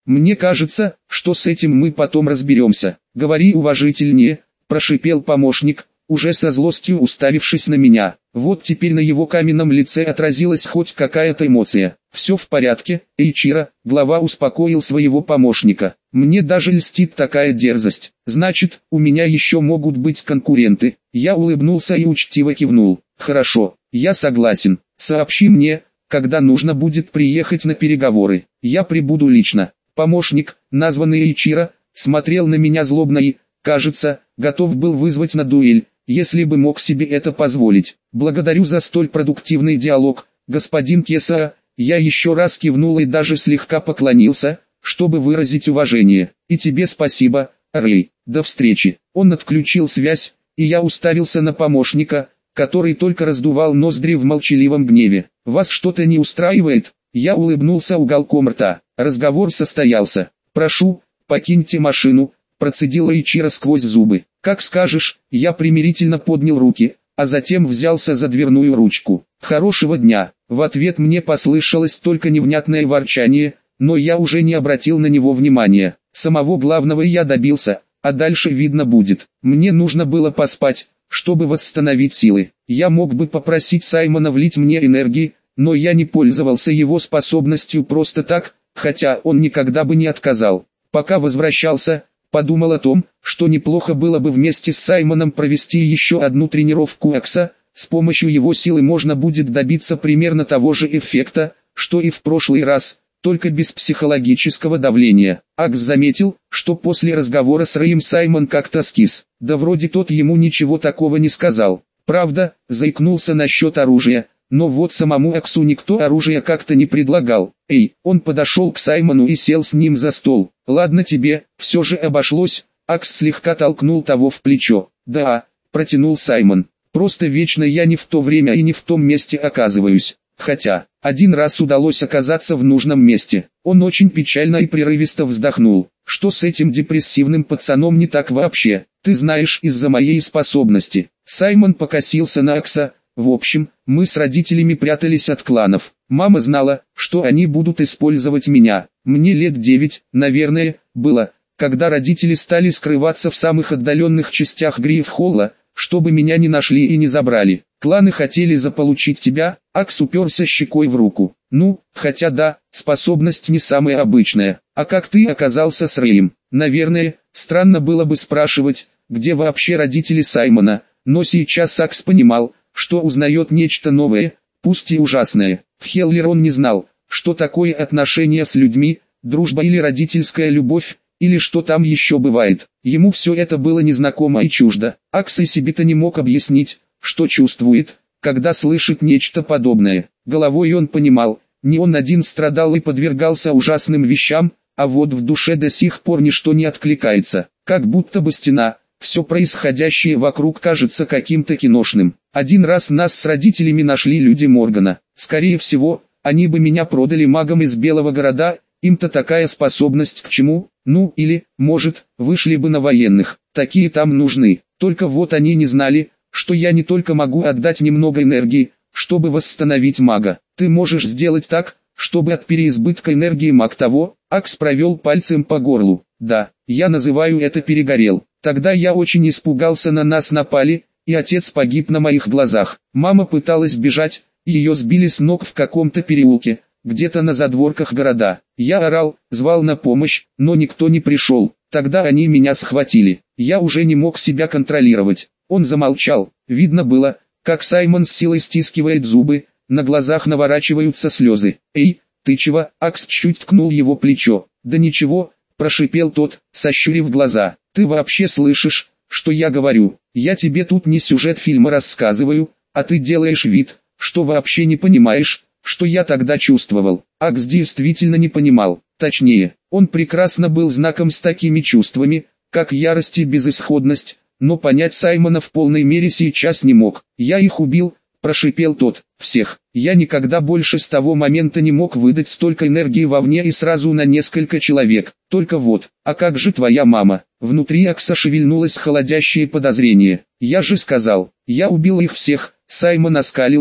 Мне кажется, что с этим мы потом разберемся. Говори уважительнее, прошипел помощник, уже со злостью уставившись на меня. Вот теперь на его каменном лице отразилась хоть какая-то эмоция. «Все в порядке, Эйчиро», глава успокоил своего помощника. «Мне даже льстит такая дерзость. Значит, у меня еще могут быть конкуренты». Я улыбнулся и учтиво кивнул. «Хорошо, я согласен. Сообщи мне, когда нужно будет приехать на переговоры. Я прибуду лично». Помощник, названный Эйчиро, смотрел на меня злобно и, кажется, готов был вызвать на дуэль, если бы мог себе это позволить. «Благодарю за столь продуктивный диалог, господин Кесаа». Я еще раз кивнул и даже слегка поклонился, чтобы выразить уважение. «И тебе спасибо, Рэй. До встречи». Он отключил связь, и я уставился на помощника, который только раздувал ноздри в молчаливом гневе. «Вас что-то не устраивает?» Я улыбнулся уголком рта. Разговор состоялся. «Прошу, покиньте машину», процедил Эйчиро сквозь зубы. «Как скажешь». Я примирительно поднял руки, а затем взялся за дверную ручку. «Хорошего дня». В ответ мне послышалось только невнятное ворчание, но я уже не обратил на него внимания. Самого главного я добился, а дальше видно будет. Мне нужно было поспать, чтобы восстановить силы. Я мог бы попросить Саймона влить мне энергии, но я не пользовался его способностью просто так, хотя он никогда бы не отказал. Пока возвращался, подумал о том, что неплохо было бы вместе с Саймоном провести еще одну тренировку Акса. С помощью его силы можно будет добиться примерно того же эффекта, что и в прошлый раз, только без психологического давления. Акс заметил, что после разговора с Рэем Саймон как-то скис. Да вроде тот ему ничего такого не сказал. Правда, заикнулся насчет оружия, но вот самому Аксу никто оружия как-то не предлагал. «Эй!» Он подошел к Саймону и сел с ним за стол. «Ладно тебе, все же обошлось». Акс слегка толкнул того в плечо. «Да», протянул Саймон. «Просто вечно я не в то время и не в том месте оказываюсь. Хотя, один раз удалось оказаться в нужном месте». Он очень печально и прерывисто вздохнул. «Что с этим депрессивным пацаном не так вообще? Ты знаешь, из-за моей способности». Саймон покосился на Акса. «В общем, мы с родителями прятались от кланов. Мама знала, что они будут использовать меня. Мне лет 9, наверное, было, когда родители стали скрываться в самых отдаленных частях Грифхолла, чтобы меня не нашли и не забрали. Кланы хотели заполучить тебя». Акс уперся щекой в руку. «Ну, хотя да, способность не самая обычная. А как ты оказался с Рэем?» «Наверное, странно было бы спрашивать, где вообще родители Саймона, но сейчас Акс понимал, что узнает нечто новое, пусть и ужасное. В Хеллер он не знал, что такое отношения с людьми, дружба или родительская любовь, или что там еще бывает. Ему все это было незнакомо и чуждо. Акс и себе-то не мог объяснить, что чувствует, когда слышит нечто подобное. Головой он понимал, не он один страдал и подвергался ужасным вещам, а вот в душе до сих пор ничто не откликается. Как будто бы стена, все происходящее вокруг кажется каким-то киношным. Один раз нас с родителями нашли люди Моргана. Скорее всего, они бы меня продали магам из Белого города. Им-то такая способность к чему? Ну, или, может, вышли бы на военных. Такие там нужны. Только вот они не знали, что я не только могу отдать немного энергии, чтобы восстановить мага. Ты можешь сделать так, чтобы от переизбытка энергии маг того. Акс провел пальцем по горлу. Да, я называю это перегорел. Тогда я очень испугался, на нас напали, и отец погиб на моих глазах. Мама пыталась бежать, ее сбили с ног в каком-то переулке, где-то на задворках города. Я орал, звал на помощь, но никто не пришел. Тогда они меня схватили. Я уже не мог себя контролировать. Он замолчал. Видно было, как Саймон с силой стискивает зубы, на глазах наворачиваются слезы. «Эй, ты чего?» Акс чуть ткнул его плечо. «Да ничего», прошипел тот, сощурив глаза. «Ты вообще слышишь, что я говорю? Я тебе тут не сюжет фильма рассказываю, а ты делаешь вид, что вообще не понимаешь, что я тогда чувствовал». Акс действительно не понимал. Точнее, он прекрасно был знаком с такими чувствами, как ярость и безысходность, но понять Саймона в полной мере сейчас не мог. «Я их убил», прошипел тот. «Всех. Я никогда больше с того момента не мог выдать столько энергии вовне и сразу на несколько человек. Только вот, а как же твоя мама?» Внутри Акса шевельнулось холодящее подозрение. «Я же сказал, я убил их всех». Саймон оскалился,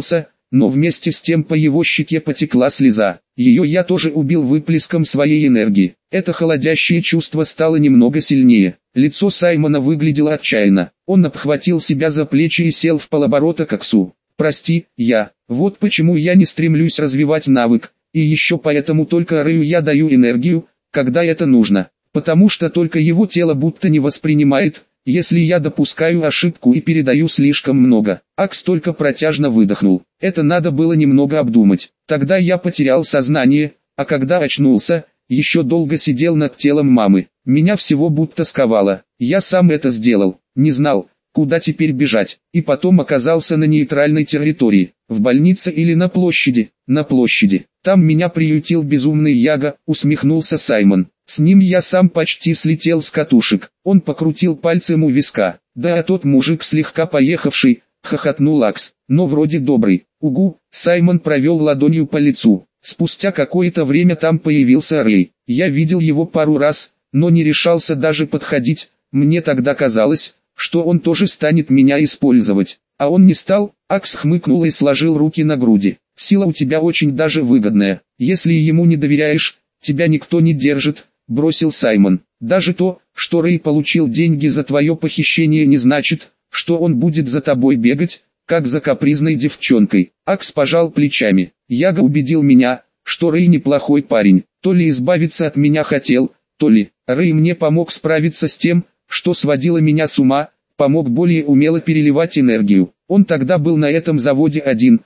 но вместе с тем по его щеке потекла слеза. Ее я тоже убил выплеском своей энергии. Это холодящее чувство стало немного сильнее. Лицо Саймона выглядело отчаянно. Он обхватил себя за плечи и сел в полоборота к Аксу. «Прости, вот почему я не стремлюсь развивать навык, и еще поэтому только Рэю я даю энергию, когда это нужно, потому что только его тело будто не воспринимает, если я допускаю ошибку и передаю слишком много». Акс только протяжно выдохнул. Это надо было немного обдумать. Тогда я потерял сознание, а когда очнулся, еще долго сидел над телом мамы. Меня всего будто сковало. Я сам это сделал, не знал, куда теперь бежать, и потом оказался на нейтральной территории, в больнице или на площади. На площади. Там меня приютил безумный Яга, усмехнулся Саймон. С ним я сам почти слетел с катушек. Он покрутил пальцем у виска. Да, а тот мужик слегка поехавший, хохотнул Акс, но вроде добрый. Угу, Саймон провел ладонью по лицу. Спустя какое-то время там появился Рэй. Я видел его пару раз, но не решался даже подходить. Мне тогда казалось, что он тоже станет меня использовать. А он не стал. Акс хмыкнул и сложил руки на груди. Сила у тебя очень даже выгодная. Если ему не доверяешь, тебя никто не держит, бросил Саймон. Даже то, что Рэй получил деньги за твое похищение, не значит, что он будет за тобой бегать, как за капризной девчонкой. Акс пожал плечами. Яга убедил меня, что Рэй неплохой парень. То ли избавиться от меня хотел, то ли Рэй мне помог справиться с тем, что сводило меня с ума, помог более умело переливать энергию. Он тогда был на этом заводе один,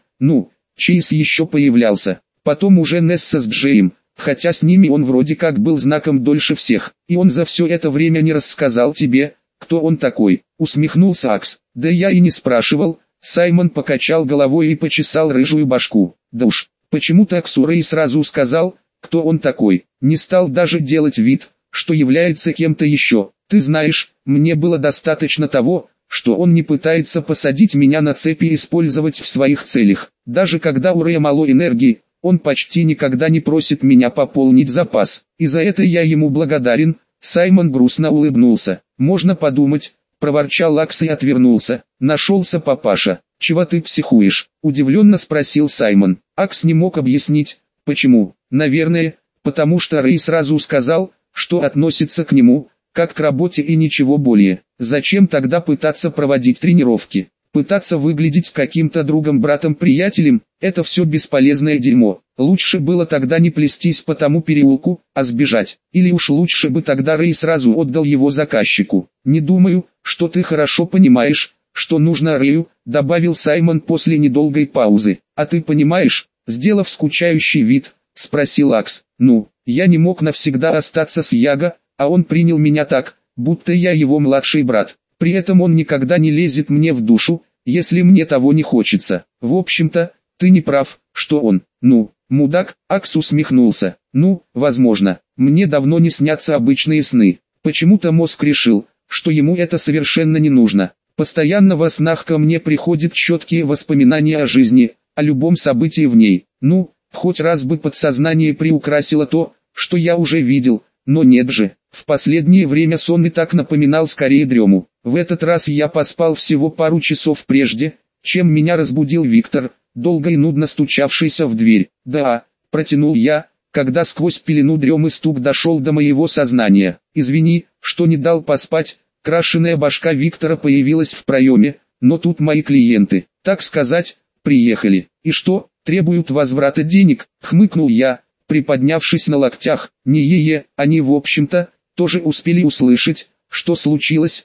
Чейз еще появлялся. Потом уже Несса с Джеем, хотя с ними он вроде как был знаком дольше всех. И он за все это время не рассказал тебе, кто он такой, усмехнулся Акс. Да я и не спрашивал. Саймон покачал головой и почесал рыжую башку. Да уж, почему-то Аксу Рэй сразу сказал, кто он такой. Не стал даже делать вид, что является кем-то еще. Ты знаешь, мне было достаточно того, что он не пытается посадить меня на цепи и использовать в своих целях. Даже когда у Рэя мало энергии, он почти никогда не просит меня пополнить запас. И за это я ему благодарен. Саймон грустно улыбнулся. Можно подумать, проворчал Акс и отвернулся. Нашелся папаша. Чего ты психуешь? Удивленно спросил Саймон. Акс не мог объяснить, почему. Наверное, потому что Рэй сразу сказал, что относится к нему, как к работе и ничего более. Зачем тогда пытаться проводить тренировки? Пытаться выглядеть каким-то другом, братом, приятелем – это все бесполезное дерьмо. Лучше было тогда не плестись по тому переулку, а сбежать. Или уж лучше бы тогда Рэй сразу отдал его заказчику. Не думаю, что ты хорошо понимаешь, что нужно Рэю, добавил Саймон после недолгой паузы. А ты понимаешь, сделав скучающий вид, спросил Акс. Я не мог навсегда остаться с Яго, а он принял меня так, будто я его младший брат. При этом он никогда не лезет мне в душу, если мне того не хочется. В общем-то, ты не прав, что он, мудак. Акс усмехнулся. Возможно, мне давно не снятся обычные сны. Почему-то мозг решил, что ему это совершенно не нужно. Постоянно во снах ко мне приходят четкие воспоминания о жизни, о любом событии в ней. Хоть раз бы подсознание приукрасило то, что я уже видел, но нет же. В последнее время сон и так напоминал скорее дрему. В этот раз я поспал всего пару часов прежде, чем меня разбудил Виктор, долго и нудно стучавшийся в дверь. «Да», — протянул я, когда сквозь пелену дремы стук дошел до моего сознания. «Извини, что не дал поспать». Крашеная башка Виктора появилась в проеме, но тут мои клиенты, так сказать, приехали. «И что, требуют возврата денег?» — хмыкнул я, приподнявшись на локтях. Они в общем-то, тоже успели услышать, что случилось.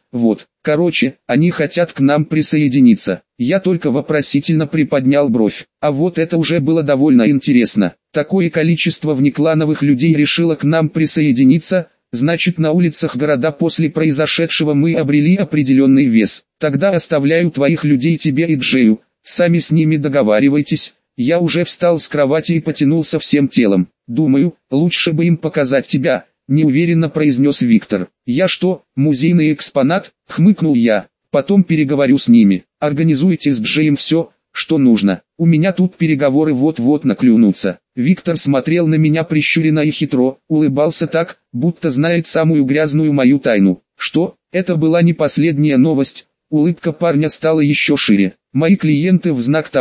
Они хотят к нам присоединиться. Я только вопросительно приподнял бровь. А вот это уже было довольно интересно. Такое количество внеклановых людей решило к нам присоединиться, значит, на улицах города после произошедшего мы обрели определенный вес. Тогда оставляю твоих людей тебе и Джею, сами с ними договаривайтесь. Я уже встал с кровати и потянулся всем телом. Думаю, лучше бы им показать тебя, неуверенно произнес Виктор. Я что, музейный экспонат? Хмыкнул я. Потом переговорю с ними. Организуйте с Джеем все, что нужно. У меня тут переговоры вот-вот наклюнутся. Виктор смотрел на меня прищуренно и хитро, улыбался так, будто знает самую грязную мою тайну. Что? Это была не последняя новость. Улыбка парня стала еще шире. Мои клиенты в знак того,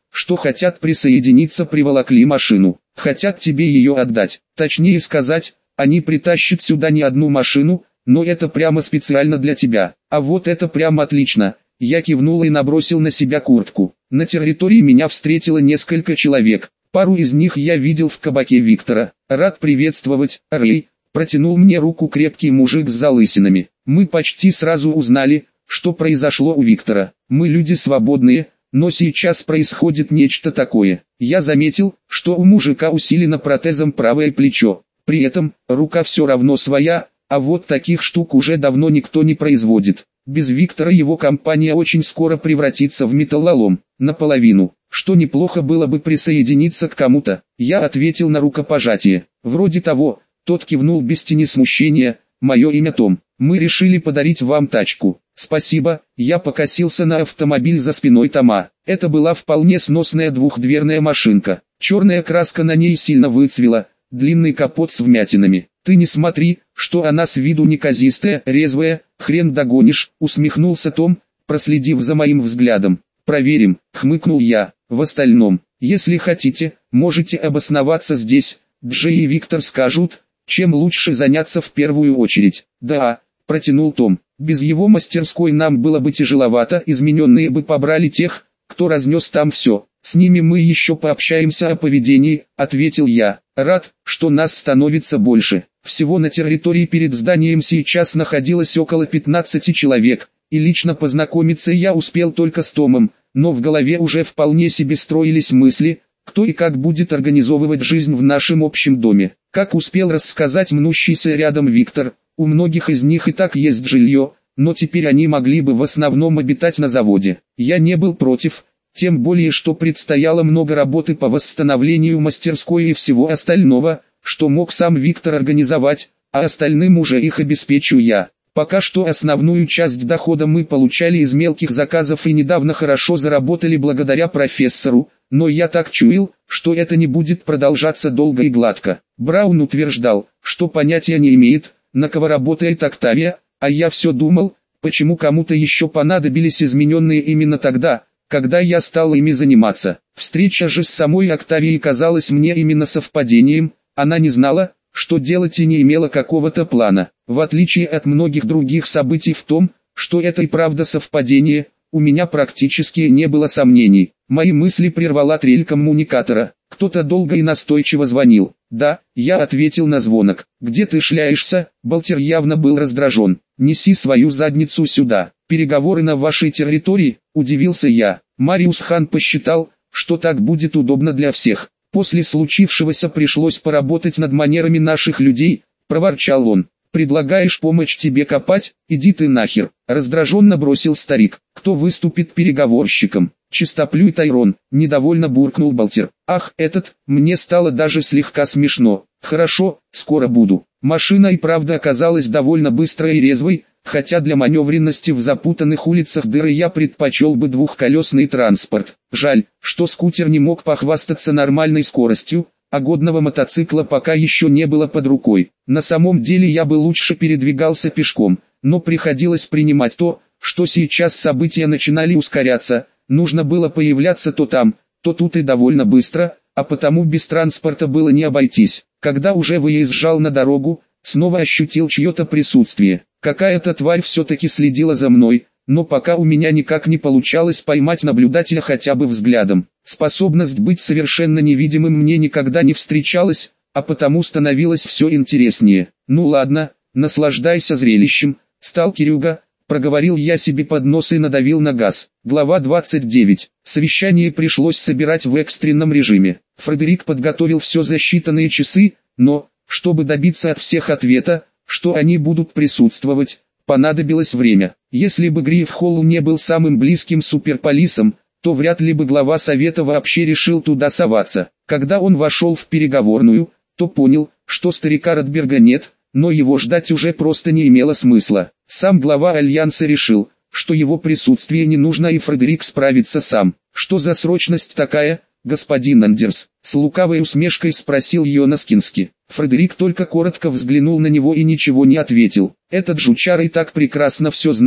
что хотят присоединиться, приволокли машину. Хотят тебе ее отдать. Точнее сказать, они притащат сюда не одну машину, но это прямо специально для тебя. А вот это прямо отлично. Я кивнул и набросил на себя куртку. На территории меня встретило несколько человек. Пару из них я видел в кабаке Виктора. Рад приветствовать, Рэй. Протянул мне руку крепкий мужик с залысинами. Мы почти сразу узнали, что произошло у Виктора. Мы люди свободные, но сейчас происходит нечто такое. Я заметил, что у мужика усилено протезом правое плечо. При этом, рука все равно своя, а вот таких штук уже давно никто не производит. Без Виктора его компания очень скоро превратится в металлолом, наполовину. Что неплохо было бы присоединиться к кому-то. Я ответил на рукопожатие. Вроде того. Тот кивнул без тени смущения. Мое имя Том. Мы решили подарить вам тачку. Спасибо. Я покосился на автомобиль за спиной Тома. Это была вполне сносная двухдверная машинка. Черная краска на ней сильно выцвела. Длинный капот с вмятинами. Ты не смотри, что она с виду неказистая, резвая, хрен догонишь, усмехнулся Том, проследив за моим взглядом. Проверим, хмыкнул я. В остальном, если хотите, можете обосноваться здесь. Джей и Виктор скажут, чем лучше заняться в первую очередь. Да, протянул Том. Без его мастерской нам было бы тяжеловато, измененные бы побрали тех, кто разнес там все. С ними мы еще пообщаемся о поведении, ответил я. Рад, что нас становится больше. Всего на территории перед зданием сейчас находилось около 15 человек, и лично познакомиться я успел только с Томом, но в голове уже вполне себе строились мысли, кто и как будет организовывать жизнь в нашем общем доме. Как успел рассказать мнущийся рядом Виктор, у многих из них и так есть жилье, но теперь они могли бы в основном обитать на заводе. Я не был против, тем более что предстояло много работы по восстановлению мастерской и всего остального, что мог сам Виктор организовать, а остальным уже их обеспечу я. Пока что основную часть дохода мы получали из мелких заказов и недавно хорошо заработали благодаря профессору, но я так чуял, что это не будет продолжаться долго и гладко. Браун утверждал, что понятия не имеет, на кого работает Октавия, а я все думал, почему кому-то еще понадобились измененные именно тогда, когда я стал ими заниматься. Встреча же с самой Октавией казалась мне именно совпадением, она не знала, что делать и не имела какого-то плана. В отличие от многих других событий в том, что это и правда совпадение, у меня практически не было сомнений. Мои мысли прервала трель коммуникатора. Кто-то долго и настойчиво звонил. «Да», я ответил на звонок. «Где ты шляешься?» Балтер явно был раздражен. «Неси свою задницу сюда. Переговоры на вашей территории?» Удивился я. Мариус Хан посчитал, что так будет удобно для всех. «После случившегося пришлось поработать над манерами наших людей», проворчал он. «Предлагаешь помочь тебе копать? Иди ты нахер!» Раздраженно бросил старик. «Кто выступит переговорщиком?» «Чистоплюй Тайрон», недовольно буркнул Балтер. «Ах, этот, мне стало даже слегка смешно. Хорошо, скоро буду». Машина и правда оказалась довольно быстрой и резвой, хотя для маневренности в запутанных улицах дыры я предпочел бы двухколесный транспорт. Жаль, что скутер не мог похвастаться нормальной скоростью, а годного мотоцикла пока еще не было под рукой. На самом деле я бы лучше передвигался пешком, но приходилось принимать то, что сейчас события начинали ускоряться, нужно было появляться то там, то тут и довольно быстро, а потому без транспорта было не обойтись. Когда уже выезжал на дорогу, снова ощутил чье-то присутствие. Какая-то тварь все-таки следила за мной, но пока у меня никак не получалось поймать наблюдателя хотя бы взглядом. Способность быть совершенно невидимым мне никогда не встречалась, а потому становилось все интереснее. «Ну ладно, наслаждайся зрелищем, сталкерюга», проговорил я себе под нос и надавил на газ. Глава 29. Совещание пришлось собирать в экстренном режиме. Фредерик подготовил все за считанные часы, но, чтобы добиться от всех ответа, что они будут присутствовать, понадобилось время. Если бы Гриф Холл не был самым близким суперполисом, то вряд ли бы глава совета вообще решил туда соваться. Когда он вошел в переговорную, то понял, что старика Ротберга нет, но его ждать уже просто не имело смысла. Сам глава Альянса решил, что его присутствие не нужно и Фредерик справится сам. «Что за срочность такая, господин Андерс?» С лукавой усмешкой спросил Йонас Кински. Фредерик только коротко взглянул на него и ничего не ответил. Этот жучар и так прекрасно все знал,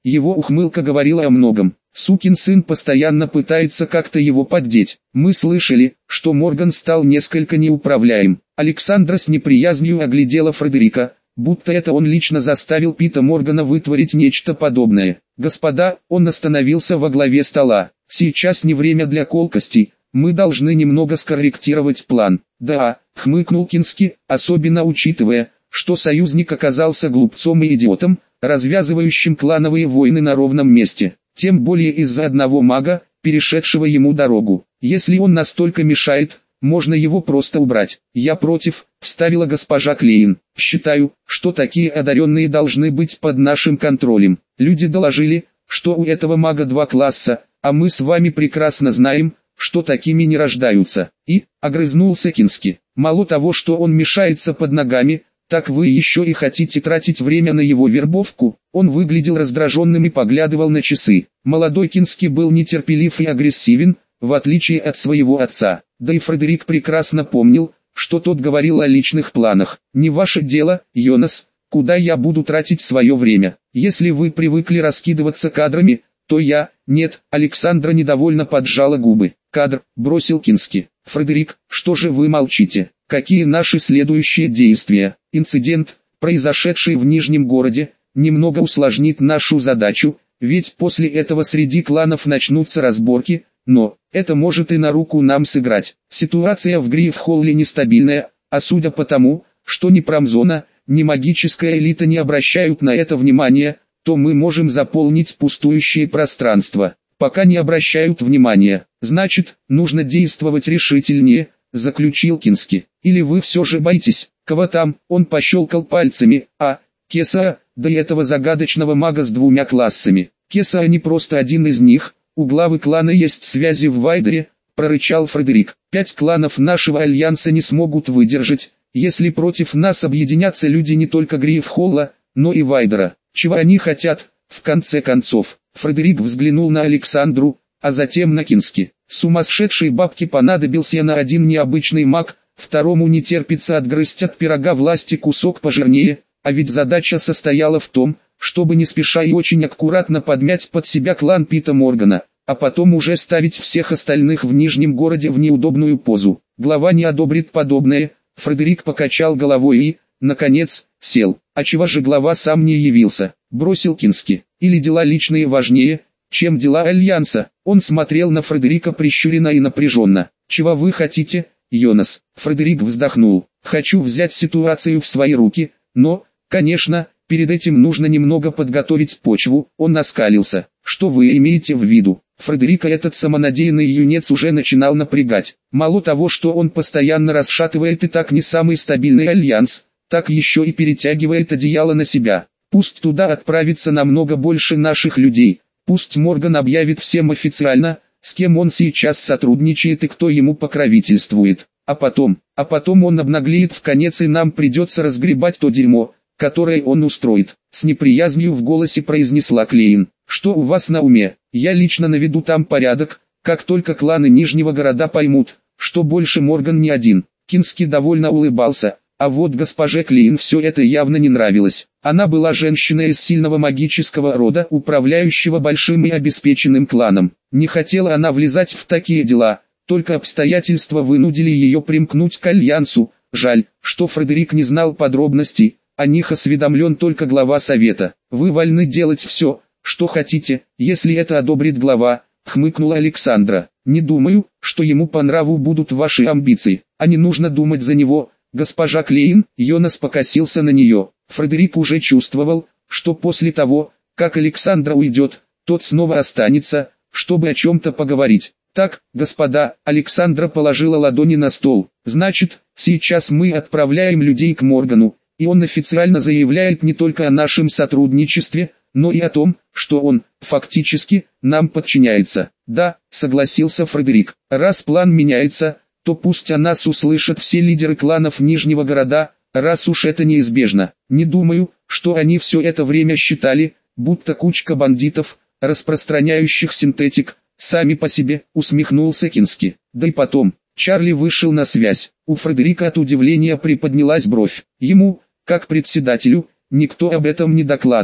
Его ухмылка говорила о многом. Сукин сын постоянно пытается как-то его поддеть. Мы слышали, что Морган стал несколько неуправляем. Александра с неприязнью оглядела Фредерика, будто это он лично заставил Пита Моргана вытворить нечто подобное. «Господа», он остановился во главе стола, «сейчас не время для колкостей, мы должны немного скорректировать план». «Да», хмыкнул Кински, особенно учитывая, что союзник оказался глупцом и идиотом, развязывающим клановые войны на ровном месте. Тем более из-за одного мага, перешедшего ему дорогу. Если он настолько мешает, можно его просто убрать. «Я против», — вставила госпожа Клейн. «Считаю, что такие одаренные должны быть под нашим контролем. Люди доложили, что у этого мага 2 класса, а мы с вами прекрасно знаем, что такими не рождаются». И, огрызнулся Кински, «мало того, что он мешается под ногами, так вы еще и хотите тратить время на его вербовку». Он выглядел раздраженным и поглядывал на часы. Молодой Кински был нетерпелив и агрессивен, в отличие от своего отца. Да и Фредерик прекрасно помнил, что тот говорил о личных планах. «Не ваше дело, Йонас, куда я буду тратить свое время. Если вы привыкли раскидываться кадрами, то я...» «Нет», Александра недовольно поджала губы. «Кадр», бросил Кински. «Фредерик, что же вы молчите? Какие наши следующие действия?» «Инцидент, произошедший в Нижнем городе, немного усложнит нашу задачу, ведь после этого среди кланов начнутся разборки, но это может и на руку нам сыграть. Ситуация в Грифхолле нестабильная, а судя по тому, что ни промзона, ни магическая элита не обращают на это внимания, то мы можем заполнить пустующее пространство. Пока не обращают внимания, значит, нужно действовать решительнее», заключил Кински. «Или вы все же боитесь, кого там?» Он пощелкал пальцами. Кеса, да и этого загадочного мага с 2 классами. Кеса не просто один из них, у главы клана есть связи в Вайдере», прорычал Фредерик. 5 кланов нашего альянса не смогут выдержать, если против нас объединятся люди не только Грифхолла, но и Вайдера. Чего они хотят, в конце концов?» Фредерик взглянул на Александру, а затем на Кински. «Сумасшедшей бабке понадобился на один необычный маг, второму не терпится отгрызть от пирога власти кусок пожирнее, а ведь задача состояла в том, чтобы не спеша и очень аккуратно подмять под себя клан Пита Моргана, а потом уже ставить всех остальных в Нижнем городе в неудобную позу. Глава не одобрит подобное». Фредерик покачал головой и, наконец, сел. «А чего же глава сам не явился?» бросил Кински. «Или дела личные важнее, чем дела Альянса?» Он смотрел на Фредерика прищуренно и напряженно. «Чего вы хотите, Йонас?» Фредерик вздохнул. «Хочу взять ситуацию в свои руки, но, конечно, перед этим нужно немного подготовить почву». Он оскалился. «Что вы имеете в виду?» Фредерика этот самонадеянный юнец уже начинал напрягать. Мало того, что он постоянно расшатывает и так не самый стабильный альянс, так еще и перетягивает одеяло на себя. Пусть туда отправится намного больше наших людей. Пусть Морган объявит всем официально, с кем он сейчас сотрудничает и кто ему покровительствует. А потом он обнаглеет вконец и нам придется разгребать то дерьмо, которое он устроит. С неприязнью в голосе произнесла Клейн. «Что у вас на уме? Я лично наведу там порядок, как только кланы Нижнего города поймут, что больше Морган не один». Кински довольно улыбался. А вот госпоже Клейн все это явно не нравилось. Она была женщиной из сильного магического рода, управляющего большим и обеспеченным кланом. Не хотела она влезать в такие дела, только обстоятельства вынудили ее примкнуть к альянсу. Жаль, что Фредерик не знал подробностей, о них осведомлен только глава совета. «Вы вольны делать все, что хотите, если это одобрит глава», хмыкнула Александра. «Не думаю, что ему по нраву будут ваши амбиции, а не нужно думать за него». «Госпожа Клейн», Йонас покосился на нее. Фредерик уже чувствовал, что после того, как Александра уйдет, тот снова останется, чтобы о чем-то поговорить. «Так, господа», Александра положила ладони на стол. «Значит, сейчас мы отправляем людей к Моргану, и он официально заявляет не только о нашем сотрудничестве, но и о том, что он, фактически, нам подчиняется». «Да», согласился Фредерик. «Раз план меняется, то пусть о нас услышат все лидеры кланов Нижнего города, раз уж это неизбежно. Не думаю, что они все это время считали, будто кучка бандитов, распространяющих синтетик, сами по себе», усмехнулся Кински. «Да и потом, Чарли вышел на связь». У Фредерика от удивления приподнялась бровь. Ему, как председателю, никто об этом не докладывал.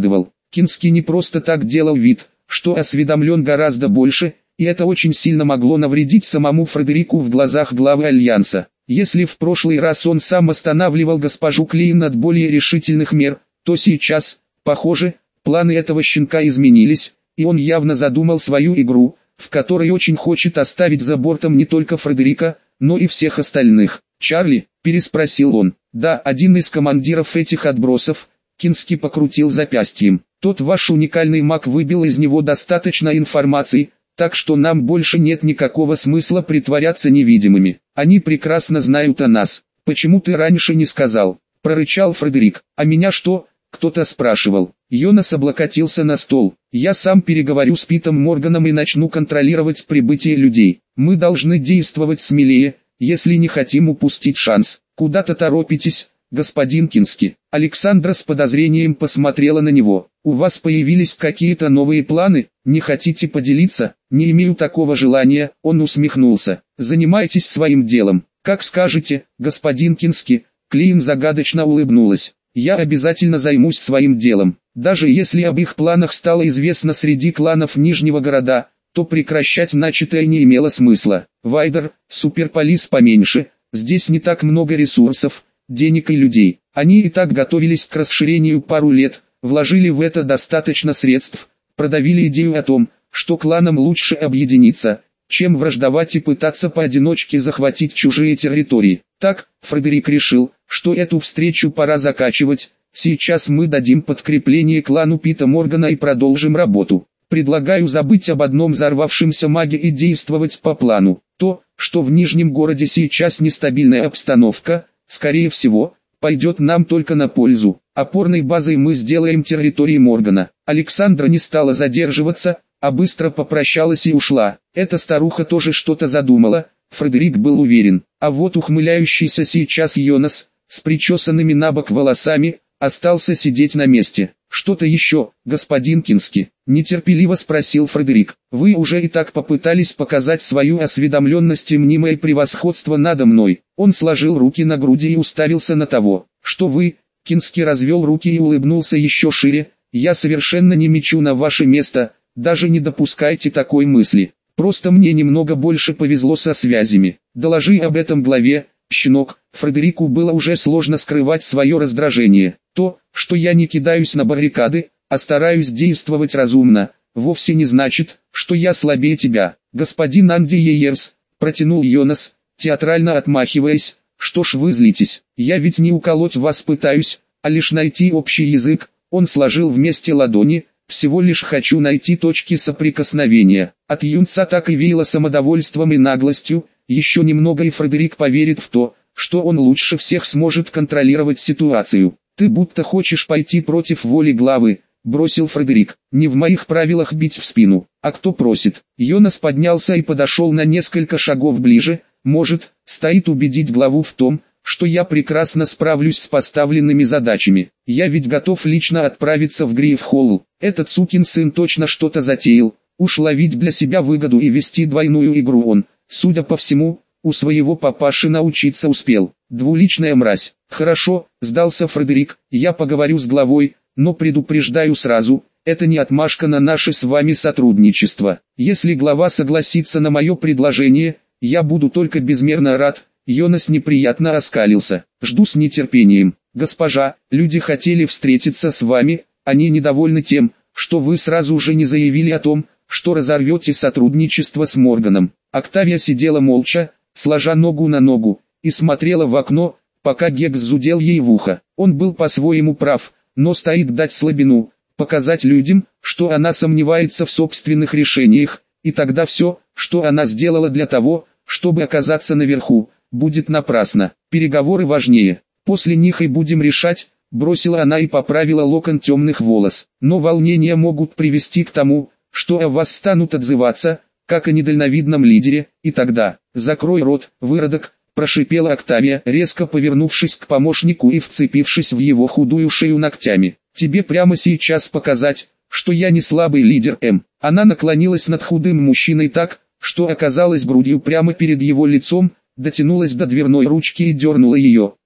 Кински не просто так делал вид, что осведомлен гораздо больше, и это очень сильно могло навредить самому Фредерику в глазах главы Альянса. Если в прошлый раз он сам останавливал госпожу Клейн от более решительных мер, то сейчас, похоже, планы этого щенка изменились, и он явно задумал свою игру, в которой очень хочет оставить за бортом не только Фредерика, но и всех остальных. «Чарли?» – переспросил он. «Да, один из командиров этих отбросов». Кински покрутил запястьем. «Тот ваш уникальный маг выбил из него достаточно информации, так что нам больше нет никакого смысла притворяться невидимыми. Они прекрасно знают о нас. Почему ты раньше не сказал?» – прорычал Фредерик. «А меня что?» – кто-то спрашивал. Йонас облокотился на стол. «Я сам переговорю с Питом Морганом и начну контролировать прибытие людей. Мы должны действовать смелее, если не хотим упустить шанс. Куда-то торопитесь, господин Кински». Александра с подозрением посмотрела на него. «У вас появились какие-то новые планы? Не хотите поделиться?» «Не имею такого желания», — он усмехнулся. «Занимайтесь своим делом. Как скажете, господин Кински». Клейн загадочно улыбнулась. «Я обязательно займусь своим делом. Даже если об их планах стало известно среди кланов Нижнего города, то прекращать начатое не имело смысла. Вайдер, суперполис поменьше, здесь не так много ресурсов, денег и людей. Они и так готовились к расширению пару лет, вложили в это достаточно средств, продавили идею о том, что кланам лучше объединиться, чем враждовать и пытаться поодиночке захватить чужие территории. Так, Фредерик решил, что эту встречу пора заканчивать. Сейчас мы дадим подкрепление клану Пита Моргана и продолжим работу. Предлагаю забыть об одном взорвавшемся маге и действовать по плану. То, что в Нижнем городе сейчас нестабильная обстановка, скорее всего, пойдет нам только на пользу. Опорной базой мы сделаем территории Моргана». Александра не стала задерживаться, а быстро попрощалась и ушла. Эта старуха тоже что-то задумала, Фредерик был уверен. А вот ухмыляющийся сейчас Йонас, с причесанными набок волосами, остался сидеть на месте. «Что-то еще, господин Кински?» – нетерпеливо спросил Фредерик. «Вы уже и так попытались показать свою осведомленность и мнимое превосходство надо мной». Он сложил руки на груди и уставился на того. «Что вы?» – Кински развел руки и улыбнулся еще шире. «Я совершенно не мечу на ваше место, даже не допускайте такой мысли. Просто мне немного больше повезло со связями. Доложи об этом главе, щенок». Фредерику было уже сложно скрывать свое раздражение. «То, что я не кидаюсь на баррикады, а стараюсь действовать разумно, вовсе не значит, что я слабее тебя». «Господин Анди Йеерс», протянул Йонас, театрально отмахиваясь, «что ж вы злитесь? Я ведь не уколоть вас пытаюсь, а лишь найти общий язык». Он сложил вместе ладони. «Всего лишь хочу найти точки соприкосновения». От юнца так и веяло самодовольством и наглостью. Еще немного и Фредерик поверит в то, что он лучше всех сможет контролировать ситуацию. «Ты будто хочешь пойти против воли главы», — бросил Фредерик. «Не в моих правилах бить в спину. А кто просит?» Йонас поднялся и подошел на несколько шагов ближе. «Может, стоит убедить главу в том, что я прекрасно справлюсь с поставленными задачами. Я ведь готов лично отправиться в Грейв-Холл. Этот сукин сын точно что-то затеял. Уж ловить для себя выгоду и вести двойную игру он, судя по всему, у своего папаши научиться успел. Двуличная мразь». «Хорошо», — сдался Фредерик, — «я поговорю с главой, но предупреждаю сразу, это не отмашка на наше с вами сотрудничество. Если глава согласится на мое предложение, я буду только безмерно рад». Йонас неприятно оскалился. «Жду с нетерпением. Госпожа, люди хотели встретиться с вами, они недовольны тем, что вы сразу же не заявили о том, что разорвете сотрудничество с Морганом». Октавия сидела молча, сложа ногу на ногу, и смотрела в окно, пока Гекс зудел ей в ухо. Он был по-своему прав, но стоит дать слабину, показать людям, что она сомневается в собственных решениях, и тогда все, что она сделала для того, чтобы оказаться наверху, будет напрасно. Переговоры важнее. После них и будем решать, бросила она и поправила локон темных волос. Но волнения могут привести к тому, что о вас станут отзываться, как о недальновидном лидере, и тогда, закрой рот, выродок, прошипела Октавия, резко повернувшись к помощнику и вцепившись в его худую шею ногтями. Тебе прямо сейчас показать, что я не слабый лидер, М. Она наклонилась над худым мужчиной так, что оказалась грудью прямо перед его лицом, дотянулась до дверной ручки и дернула ее.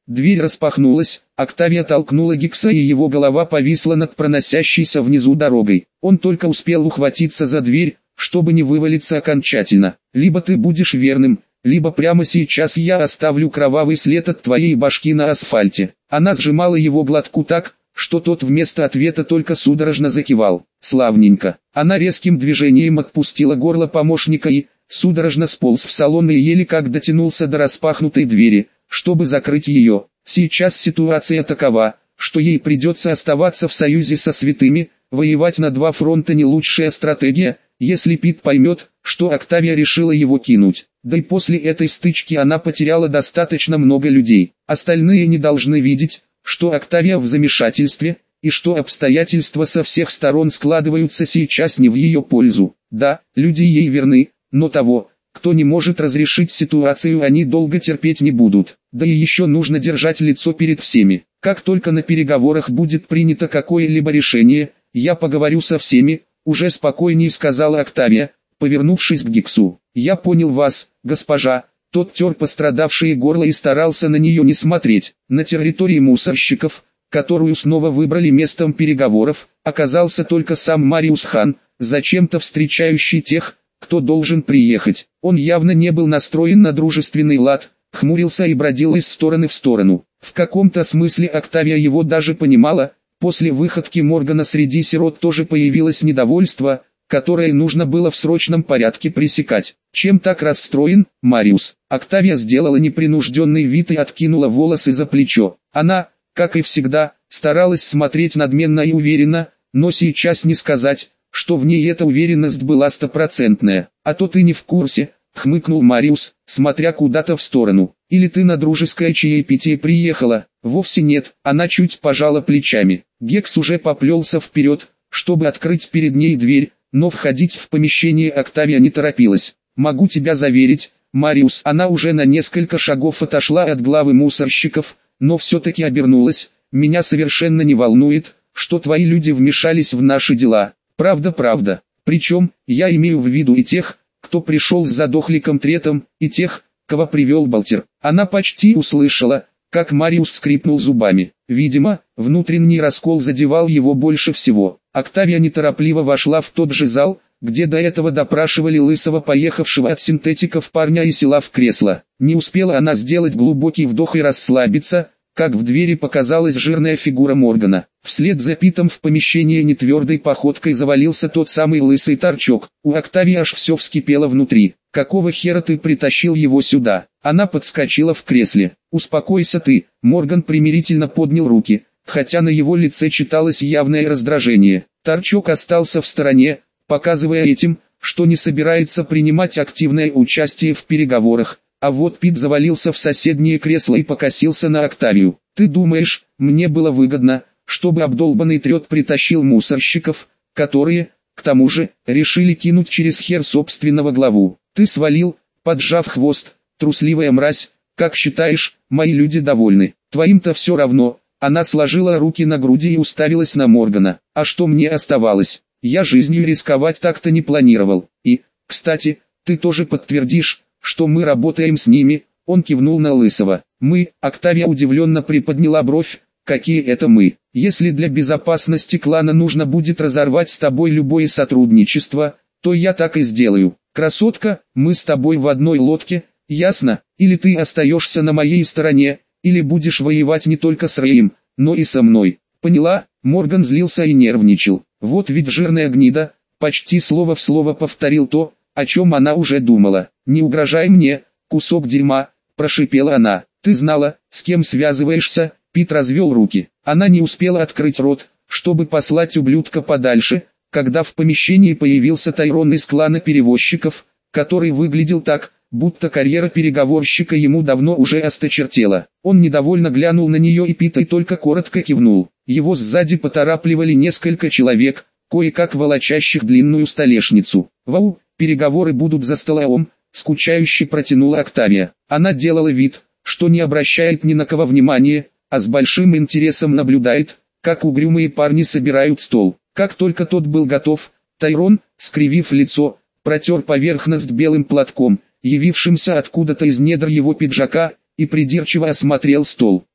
Дверь распахнулась, Октавия толкнула Гекса и его голова повисла над проносящейся внизу дорогой. Он только успел ухватиться за дверь, чтобы не вывалиться окончательно. Либо ты будешь верным, либо прямо сейчас я оставлю кровавый след от твоей башки на асфальте. Она сжимала его глотку так, что тот вместо ответа только судорожно закивал. Славненько. Она резким движением отпустила горло помощника и, судорожно сполз в салон и еле как дотянулся до распахнутой двери, чтобы закрыть ее. Сейчас ситуация такова, что ей придется оставаться в союзе со святыми, воевать на два фронта не лучшая стратегия, если Пит поймет, что Октавия решила его кинуть. Да и после этой стычки она потеряла достаточно много людей. Остальные не должны видеть, что Октавия в замешательстве, и что обстоятельства со всех сторон складываются сейчас не в ее пользу. Да, люди ей верны, но того, кто не может разрешить ситуацию, они долго терпеть не будут. Да и еще нужно держать лицо перед всеми. Как только на переговорах будет принято какое-либо решение, я поговорю со всеми, уже спокойнее сказала Октавия, повернувшись к Гексу. Я понял вас, госпожа. Тот тер пострадавшее горло и старался на нее не смотреть. На территории мусорщиков, которую снова выбрали местом переговоров, оказался только сам Мариус Хан, зачем-то встречающий тех, кто должен приехать. Он явно не был настроен на дружественный лад, хмурился и бродил из стороны в сторону. В каком-то смысле Октавия его даже понимала. После выходки Моргана среди сирот тоже появилось недовольство, которое нужно было в срочном порядке пресекать. Чем так расстроен, Мариус? Октавия сделала непринужденный вид и откинула волосы за плечо. Она, как и всегда, старалась смотреть надменно и уверенно, но сейчас не сказать, что в ней эта уверенность была стопроцентная. А то ты не в курсе, хмыкнул Мариус, смотря куда-то в сторону. Или ты на дружеское чаепитие приехала? Вовсе нет, она чуть пожала плечами. Гекс уже поплелся вперед, чтобы открыть перед ней дверь, но входить в помещение Октавия не торопилась. Могу тебя заверить, Мариус, она уже на несколько шагов отошла от главы мусорщиков, но все-таки обернулась. Меня совершенно не волнует, что твои люди вмешались в наши дела. Правда. Причем, я имею в виду и тех, кто пришел с задохликом Третом, и тех, кого привел Балтер. Она почти услышала, как Мариус скрипнул зубами. Видимо, внутренний раскол задевал его больше всего. Октавия неторопливо вошла в тот же зал, где до этого допрашивали лысого поехавшего от синтетиков парня и села в кресло. Не успела она сделать глубокий вдох и расслабиться, как в двери показалась жирная фигура Моргана. Вслед за Питом в помещение нетвердой походкой завалился тот самый лысый торчок. У Октавии аж все вскипело внутри. «Какого хера ты притащил его сюда?» Она подскочила в кресле. «Успокойся ты», Морган примирительно поднял руки, хотя на его лице читалось явное раздражение. Торчок остался в стороне, показывая этим, что не собирается принимать активное участие в переговорах. А вот Пит завалился в соседнее кресло и покосился на Октавию. «Ты думаешь, мне было выгодно, чтобы обдолбанный трет притащил мусорщиков, которые, к тому же, решили кинуть через хер собственного главу? Ты свалил, поджав хвост, трусливая мразь, как считаешь, мои люди довольны? Твоим-то все равно». Она сложила руки на груди и уставилась на Моргана. «А что мне оставалось? Я жизнью рисковать так-то не планировал. И, кстати, ты тоже подтвердишь, что мы работаем с ними?» Он кивнул на Лысого. «Мы?» Октавия удивленно приподняла бровь. «Какие это мы? Если для безопасности клана нужно будет разорвать с тобой любое сотрудничество, то я так и сделаю. Красотка, мы с тобой в одной лодке, ясно? Или ты остаешься на моей стороне, или будешь воевать не только с Рэем, но и со мной. Поняла?» Морган злился и нервничал. Вот ведь жирная гнида, почти слово в слово повторил то, о чем она уже думала. «Не угрожай мне, кусок дерьма», прошипела она. «Ты знала, с кем связываешься?» Пит развел руки. Она не успела открыть рот, чтобы послать ублюдка подальше, когда в помещении появился Тайрон из клана перевозчиков, который выглядел так, будто карьера переговорщика ему давно уже осточертела. Он недовольно глянул на нее и Пита и только коротко кивнул. Его сзади поторапливали несколько человек, кое-как волочащих длинную столешницу. «Вау, переговоры будут за столом», скучающе протянула Октавия. Она делала вид, что не обращает ни на кого внимания, а с большим интересом наблюдает, как угрюмые парни собирают стол. Как только тот был готов, Тайрон, скривив лицо, протер поверхность белым платком, явившимся откуда-то из недр его пиджака, и придирчиво осмотрел стол.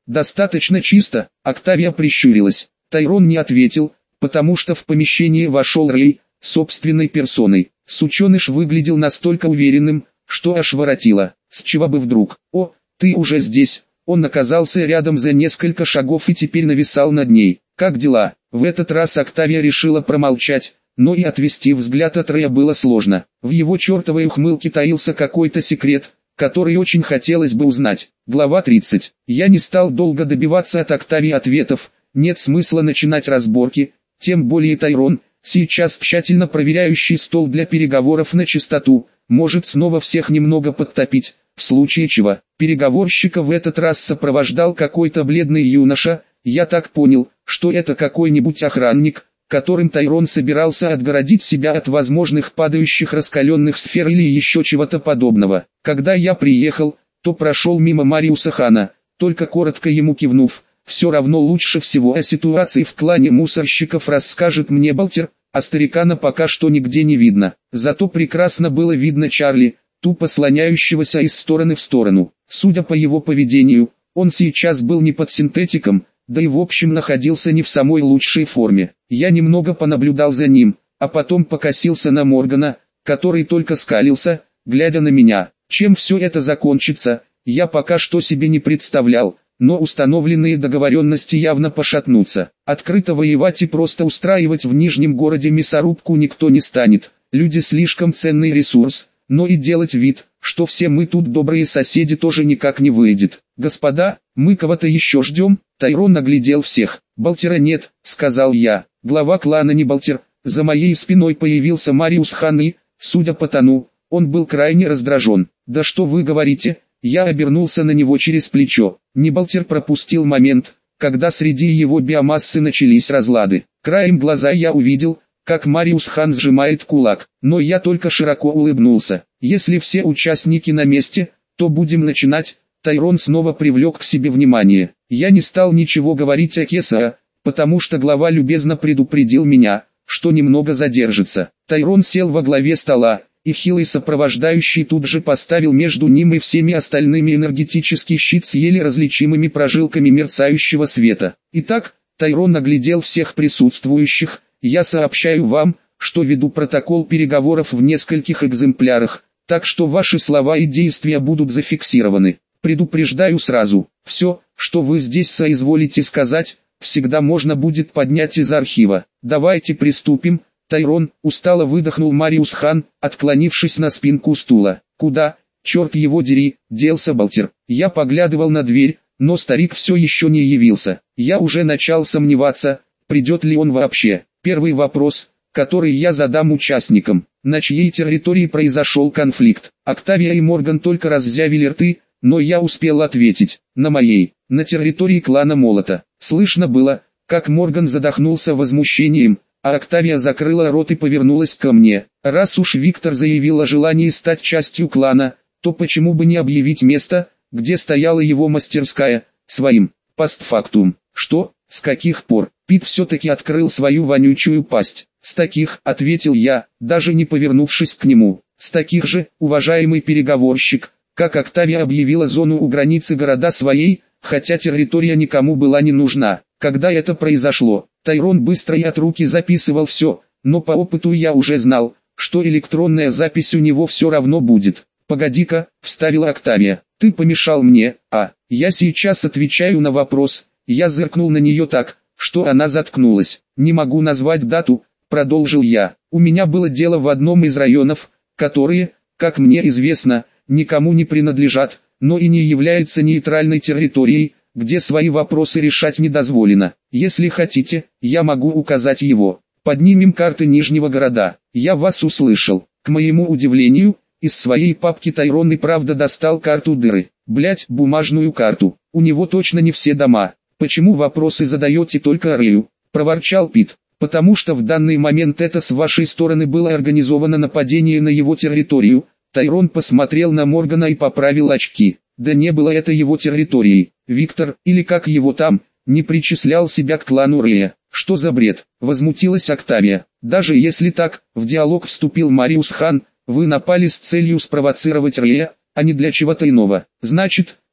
Достаточно чисто, Октавия прищурилась. Тайрон не ответил, потому что в помещение вошел Рэй, собственной персоной. Сученыш выглядел настолько уверенным, что аж воротило. С чего бы вдруг? О, ты уже здесь. Он оказался рядом за несколько шагов и теперь нависал над ней. Как дела? В этот раз Октавия решила промолчать, но и отвести взгляд от Рэя было сложно. В его чертовой ухмылке таился какой-то секрет, который очень хотелось бы узнать. Глава 30. Я не стал долго добиваться от Октавии ответов, нет смысла начинать разборки, тем более Тайрон, сейчас тщательно проверяющий стол для переговоров на чистоту, может снова всех немного подтопить, в случае чего. Переговорщика в этот раз сопровождал какой-то бледный юноша, я так понял, что это какой-нибудь охранник, которым Тайрон собирался отгородить себя от возможных падающих раскаленных сфер или еще чего-то подобного. Когда я приехал, то прошел мимо Мариуса Хана, только коротко ему кивнув. Все равно лучше всего о ситуации в клане мусорщиков расскажет мне Балтер, а старикана пока что нигде не видно. Зато прекрасно было видно Чарли, тупо слоняющегося из стороны в сторону. Судя по его поведению, он сейчас был не под синтетиком, да и в общем находился не в самой лучшей форме. Я немного понаблюдал за ним, а потом покосился на Моргана, который только скалился, глядя на меня. Чем все это закончится, я пока что себе не представлял, но установленные договоренности явно пошатнутся. Открыто воевать и просто устраивать в Нижнем городе мясорубку никто не станет, люди слишком ценный ресурс, но и делать вид, что все мы тут добрые соседи тоже никак не выйдет. Господа, мы кого-то еще ждем? Тайрон оглядел всех. Балтера нет, сказал я. Глава клана не Балтер. За моей спиной появился Мариус Хан и, судя по тону, он был крайне раздражен. Да что вы говорите? Я обернулся на него через плечо. Не Балтер пропустил момент, когда среди его биомассы начались разлады. Краем глаза я увидел, как Мариус Хан сжимает кулак, но я только широко улыбнулся. Если все участники на месте, то будем начинать. Тайрон снова привлек к себе внимание. Я не стал ничего говорить о Кесаа, потому что глава любезно предупредил меня, что немного задержится. Тайрон сел во главе стола, и хилый сопровождающий тут же поставил между ним и всеми остальными энергетический щит с еле различимыми прожилками мерцающего света. Итак, Тайрон оглядел всех присутствующих. Я сообщаю вам, что веду протокол переговоров в нескольких экземплярах, так что ваши слова и действия будут зафиксированы. Предупреждаю сразу, все, что вы здесь соизволите сказать, всегда можно будет поднять из архива. Давайте приступим. Тайрон, устало выдохнул Мариус Хан, отклонившись на спинку стула. Куда, черт его дери, делся Балтер? Я поглядывал на дверь, но старик все еще не явился. Я уже начал сомневаться, придет ли он вообще. Первый вопрос, который я задам участникам: на чьей территории произошел конфликт? Октавия и Морган только раззявили рты, но я успел ответить: на моей, на территории клана Молота. Слышно было, как Морган задохнулся возмущением, а Октавия закрыла рот и повернулась ко мне. Раз уж Виктор заявил о желании стать частью клана, то почему бы не объявить место, где стояла его мастерская, своим? Постфактум. Что? С каких пор? Пит все-таки открыл свою вонючую пасть. С таких, ответил я, даже не повернувшись к нему. С таких же, уважаемый переговорщик, как Октавия объявила зону у границы города своей, хотя территория никому была не нужна. Когда это произошло, Тайрон быстро и от руки записывал все, но по опыту я уже знал, что электронная запись у него все равно будет. «Погоди-ка», — вставила Октавия, — «ты помешал мне, а, я сейчас отвечаю на вопрос». Я зыркнул на нее так, что она заткнулась. «Не могу назвать дату», — продолжил я. «У меня было дело в одном из районов, которые, как мне известно, никому не принадлежат, но и не являются нейтральной территорией, где свои вопросы решать не дозволено. Если хотите, я могу указать его. Поднимем карты Нижнего города». Я вас услышал. К моему удивлению, из своей папки Тайрон и правда достал карту дыры. Блять, бумажную карту. У него точно не все дома. «Почему вопросы задаете только Рэю?» – проворчал Пит. «Потому что в данный момент это с вашей стороны было организовано нападение на его территорию». Тайрон посмотрел на Моргана и поправил очки. «Да не было это его территорией. Виктор, или как его там, не причислял себя к клану Рэя». «Что за бред?» – возмутилась Октавия. «Даже если так», – в диалог вступил Мариус Хан, – «вы напали с целью спровоцировать Рэя, а не для чего-то иного. Значит,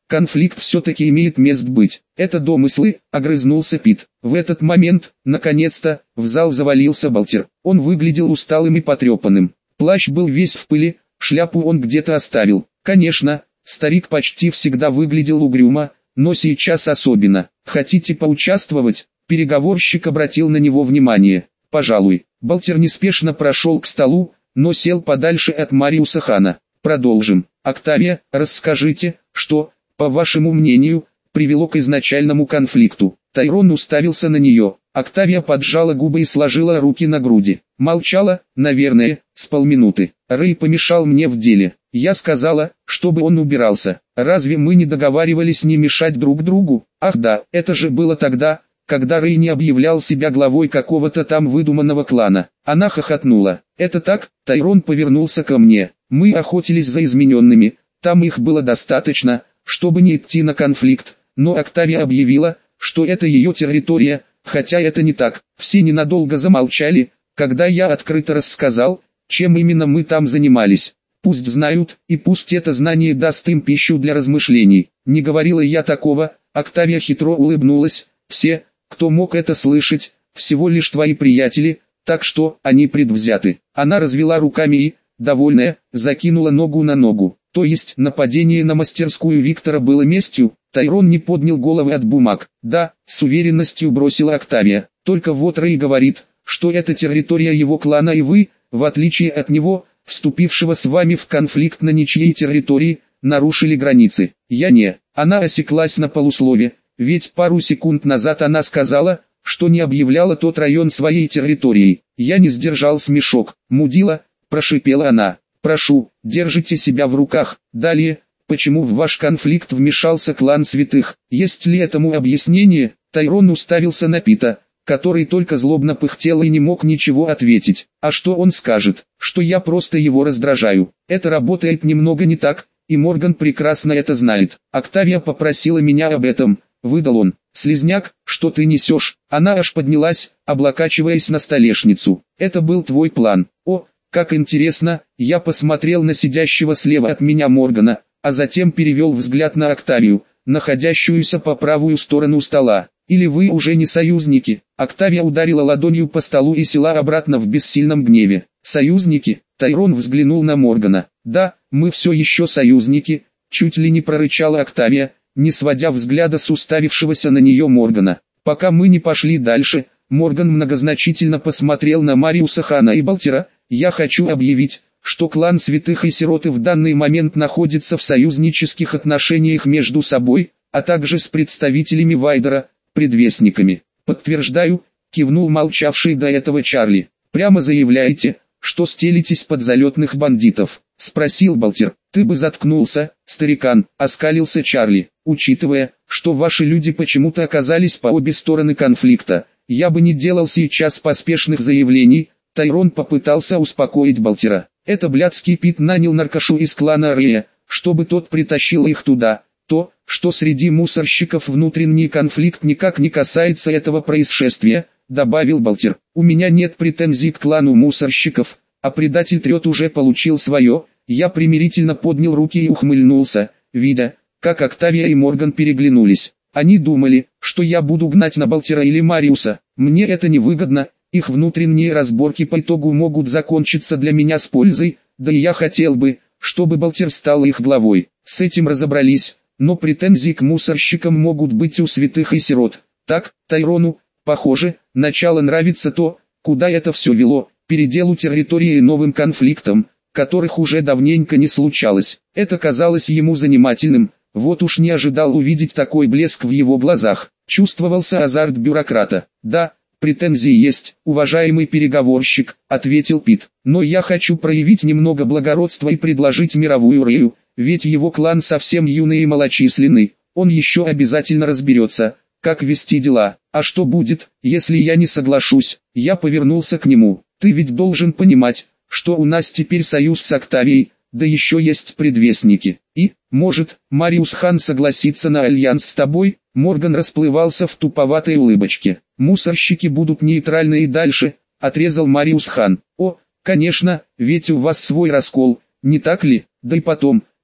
конфликт все-таки имеет мест быть. Это домыслы, огрызнулся Пит. В этот момент, наконец-то, в зал завалился Балтер. Он выглядел усталым и потрепанным. Плащ был весь в пыли, шляпу он где-то оставил. Конечно, старик почти всегда выглядел угрюмо, но сейчас особенно. Хотите поучаствовать? Переговорщик обратил на него внимание. Пожалуй. Балтер неспешно прошел к столу, но сел подальше от Мариуса Хана. Продолжим. Октавия, расскажите, что, по вашему мнению, привело к изначальному конфликту. Тайрон уставился на нее. Октавия поджала губы и сложила руки на груди. Молчала, наверное, с полминуты. Рэй помешал мне в деле. Я сказала, чтобы он убирался. Разве мы не договаривались не мешать друг другу? Ах да, это же было тогда, когда Рэй не объявлял себя главой какого-то там выдуманного клана. Она хохотнула. Это так? Тайрон повернулся ко мне. Мы охотились за измененными. Там их было достаточно, чтобы не идти на конфликт. Но Октавия объявила, что это ее территория, хотя это не так. Все ненадолго замолчали, когда я открыто рассказал, чем именно мы там занимались. Пусть знают, и пусть это знание даст им пищу для размышлений. Не говорила я такого. Октавия хитро улыбнулась. Все, кто мог это слышать, всего лишь твои приятели, так что они предвзяты. Она развела руками и, довольная, закинула ногу на ногу. То есть нападение на мастерскую Виктора было местью? Тайрон не поднял головы от бумаг. Да, с уверенностью бросила Октавия. Только вот Рэй говорит, что это территория его клана и вы, в отличие от него, вступившего с вами в конфликт на ничьей территории, нарушили границы. Я не. Она осеклась на полуслове, ведь пару секунд назад она сказала, что не объявляла тот район своей территорией. Я не сдержал смешок. Мудила, прошипела она. Прошу, держите себя в руках. Далее, почему в ваш конфликт вмешался клан святых? Есть ли этому объяснение? Тайрон уставился на Пита, который только злобно пыхтел и не мог ничего ответить. А что он скажет? Что я просто его раздражаю. Это работает немного не так, и Морган прекрасно это знает. Октавия попросила меня об этом, выдал он. Слизняк, что ты несешь? Она аж поднялась, облокачиваясь на столешницу. Это был твой план. О, как интересно, я посмотрел на сидящего слева от меня Моргана, а затем перевел взгляд на Октавию, находящуюся по правую сторону стола. Или вы уже не союзники? Октавия ударила ладонью по столу и села обратно в бессильном гневе. Союзники? Тайрон взглянул на Моргана. Да, мы все еще союзники, чуть ли не прорычала Октавия, не сводя взгляда с уставившегося на нее Моргана. Пока мы не пошли дальше, Морган многозначительно посмотрел на Мариуса Хана и Балтера. Я хочу объявить, что клан святых и сироты в данный момент находится в союзнических отношениях между собой, а также с представителями Вайдера, предвестниками. Подтверждаю, кивнул молчавший до этого Чарли. Прямо заявляете, что стелитесь под залетных бандитов? Спросил Балтер. Ты бы заткнулся, старикан, оскалился Чарли. Учитывая, что ваши люди почему-то оказались по обе стороны конфликта, я бы не делал сейчас поспешных заявлений. Тайрон попытался успокоить Балтера. Это блядский Пит нанял наркошу из клана Рэя, чтобы тот притащил их туда. То, что среди мусорщиков внутренний конфликт никак не касается этого происшествия, добавил Балтер. У меня нет претензий к клану мусорщиков, а предатель Трет уже получил свое. Я примирительно поднял руки и ухмыльнулся, видя, как Октавия и Морган переглянулись. Они думали, что я буду гнать на Балтера или Мариуса. Мне это не выгодно. Их внутренние разборки по итогу могут закончиться для меня с пользой, да и я хотел бы, чтобы Балтер стал их главой. С этим разобрались, но претензии к мусорщикам могут быть у святых и сирот. Так, Тайрону, похоже, начало нравится то, куда это все вело, переделу территории и новым конфликтам, которых уже давненько не случалось. Это казалось ему занимательным, вот уж не ожидал увидеть такой блеск в его глазах. Чувствовался азарт бюрократа. Да, претензии есть, уважаемый переговорщик, ответил Пит. Но я хочу проявить немного благородства и предложить мировую Рэю, ведь его клан совсем юный и малочисленный. Он еще обязательно разберется, как вести дела. А что будет, если я не соглашусь? Я повернулся к нему. Ты ведь должен понимать, что у нас теперь союз с Октавией, да еще есть предвестники. И, может, Мариус Хан согласится на альянс с тобой? Морган расплывался в туповатой улыбочке. Мусорщики будут нейтральны и дальше, отрезал Мариус Хан. О, конечно, ведь у вас свой раскол, не так ли? Да и потом,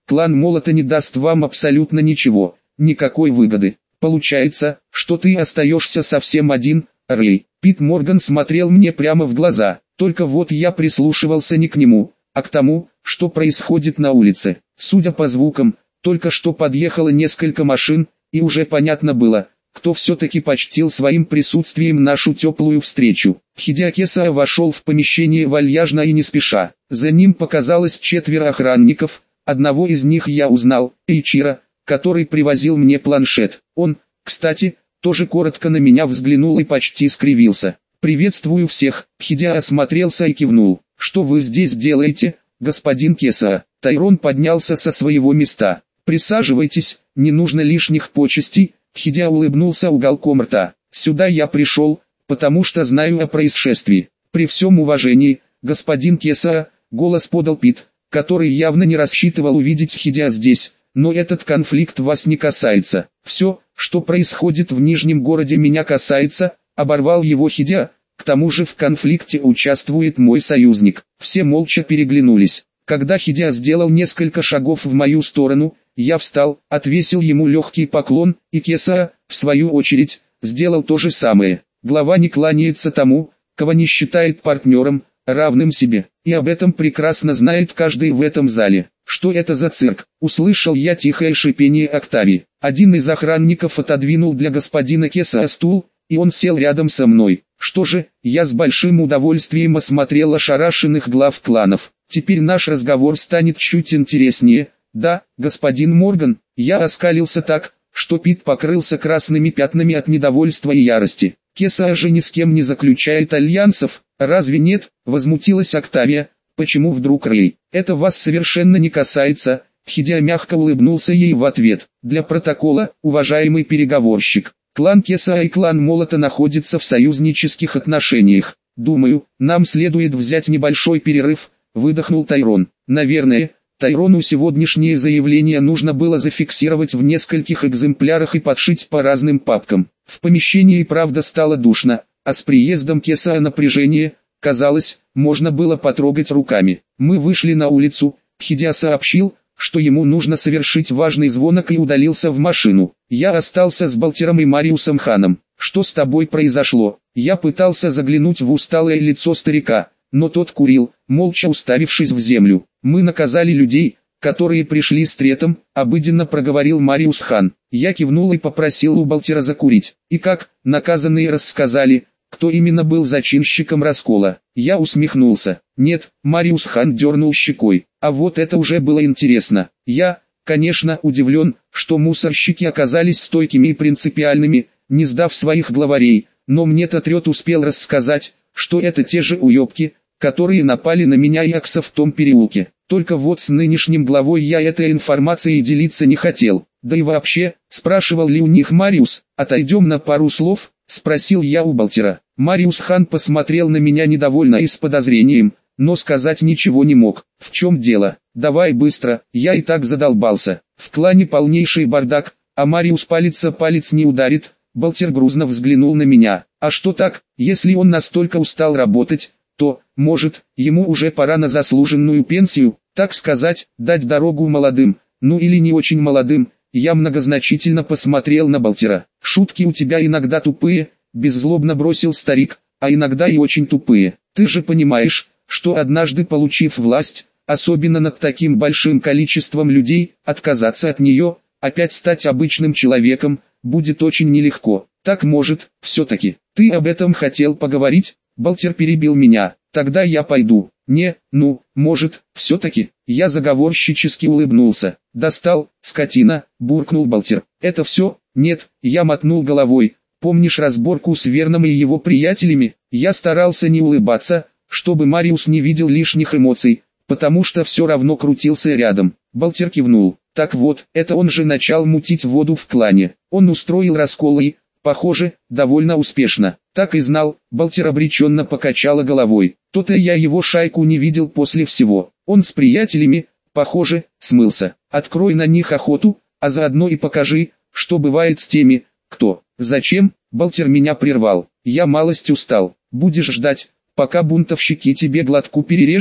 клан Молота не даст вам абсолютно ничего, никакой выгоды. Получается, что ты остаешься совсем один, Рэй. Пит Морган смотрел мне прямо в глаза, только вот я прислушивался не к нему, а к тому, что происходит на улице. Судя по звукам, только что подъехало несколько машин, и уже понятно было, кто все-таки почтил своим присутствием нашу теплую встречу. Хидеаки Сао вошел в помещение вальяжно и не спеша. За ним показалось 4 охранников, одного из них я узнал, Эйчиро, который привозил мне планшет. Он, кстати, тоже коротко на меня взглянул и почти скривился. «Приветствую всех», Хидеа осмотрелся и кивнул. «Что вы здесь делаете, господин Кесаа?» Тайрон поднялся со своего места. «Присаживайтесь, не нужно лишних почестей», Хидеа улыбнулся уголком рта. «Сюда я пришел, потому что знаю о происшествии. При всем уважении, господин Кесаа», голос подал Пит, который явно не рассчитывал увидеть Хидеа здесь. «Но этот конфликт вас не касается. Все, что происходит в Нижнем городе, меня касается», оборвал его Хидеа. «К тому же в конфликте участвует мой союзник». Все молча переглянулись. Когда Хидеа сделал несколько шагов в мою сторону, я встал, отвесил ему легкий поклон, и Кесаа, в свою очередь, сделал то же самое. Глава не кланяется тому, кого не считает партнером, равным себе, и об этом прекрасно знает каждый в этом зале. «Что это за цирк?» — услышал я тихое шипение Октавии. Один из охранников отодвинул для господина Кесаа стул, и он сел рядом со мной. Что же, я с большим удовольствием осмотрел ошарашенных глав кланов. Теперь наш разговор станет чуть интереснее. «Да, господин Морган», я оскалился так, что Пит покрылся красными пятнами от недовольства и ярости. «Кесаа же ни с кем не заключает альянсов, разве нет?» — возмутилась Октавия. «Почему вдруг Рэй? Это вас совершенно не касается», — Хидеа мягко улыбнулся ей в ответ. «Для протокола, уважаемый переговорщик, клан Кесаа и клан Молота находятся в союзнических отношениях. Думаю, нам следует взять небольшой перерыв», — выдохнул Тайрон. «Наверное». Тайрону сегодняшнее заявление нужно было зафиксировать в нескольких экземплярах и подшить по разным папкам. В помещении правда стало душно, а с приездом Кесаа напряжение, казалось, можно было потрогать руками. Мы вышли на улицу, Хидеа сообщил, что ему нужно совершить важный звонок, и удалился в машину. Я остался с Балтером и Мариусом Ханом. «Что с тобой произошло?» Я пытался заглянуть в усталое лицо старика, но тот курил, молча уставившись в землю. «Мы наказали людей, которые пришли с третом», — обыденно проговорил Мариус Хан. Я кивнул и попросил у Балтера закурить. «И как?» Наказанные рассказали, кто именно был зачинщиком раскола. Я усмехнулся. «Нет», — Мариус Хан дернул щекой. «А вот это уже было интересно. Я, конечно, удивлен, что мусорщики оказались стойкими и принципиальными, не сдав своих главарей, но мне-то Трет успел рассказать, что это те же уебки, которые напали на меня и Акса в том переулке. Только вот с нынешним главой я этой информацией делиться не хотел. Да и вообще, спрашивал ли у них Мариус? «Отойдем на пару слов?» — спросил я у Балтера. Мариус Хан посмотрел на меня недовольно и с подозрением, но сказать ничего не мог. «В чем дело? Давай быстро, я и так задолбался. В клане полнейший бардак, а Мариус палец о палец не ударит». Балтер грузно взглянул на меня. «А что так, если он настолько устал работать, то, может, ему уже пора на заслуженную пенсию, так сказать, дать дорогу молодым, ну или не очень молодым?» Я многозначительно посмотрел на Балтера. «Шутки у тебя иногда тупые», — беззлобно бросил старик, «а иногда и очень тупые. Ты же понимаешь, что однажды получив власть, особенно над таким большим количеством людей, отказаться от нее, опять стать обычным человеком, будет очень нелегко. Так может, все-таки, ты об этом хотел поговорить?» Балтер перебил меня. «Тогда я пойду». «Не, ну, может, все-таки». Я заговорщически улыбнулся. «Достал, скотина», буркнул Балтер. «Это все?» «Нет», я мотнул головой. «Помнишь разборку с Верном и его приятелями?» Я старался не улыбаться, чтобы Мариус не видел лишних эмоций, потому что все равно крутился рядом. Балтер кивнул. «Так вот, это он же начал мутить воду в клане. Он устроил раскол и, похоже, довольно успешно». «Так и знал», Балтер обреченно покачала головой. «То-то я его шайку не видел после всего. Он с приятелями, похоже, смылся. Открой на них охоту, а заодно и покажи, что бывает с теми, кто...» «Зачем?» Балтер меня прервал. «Я малость устал. Будешь ждать, пока бунтовщики тебе глотку перережут?»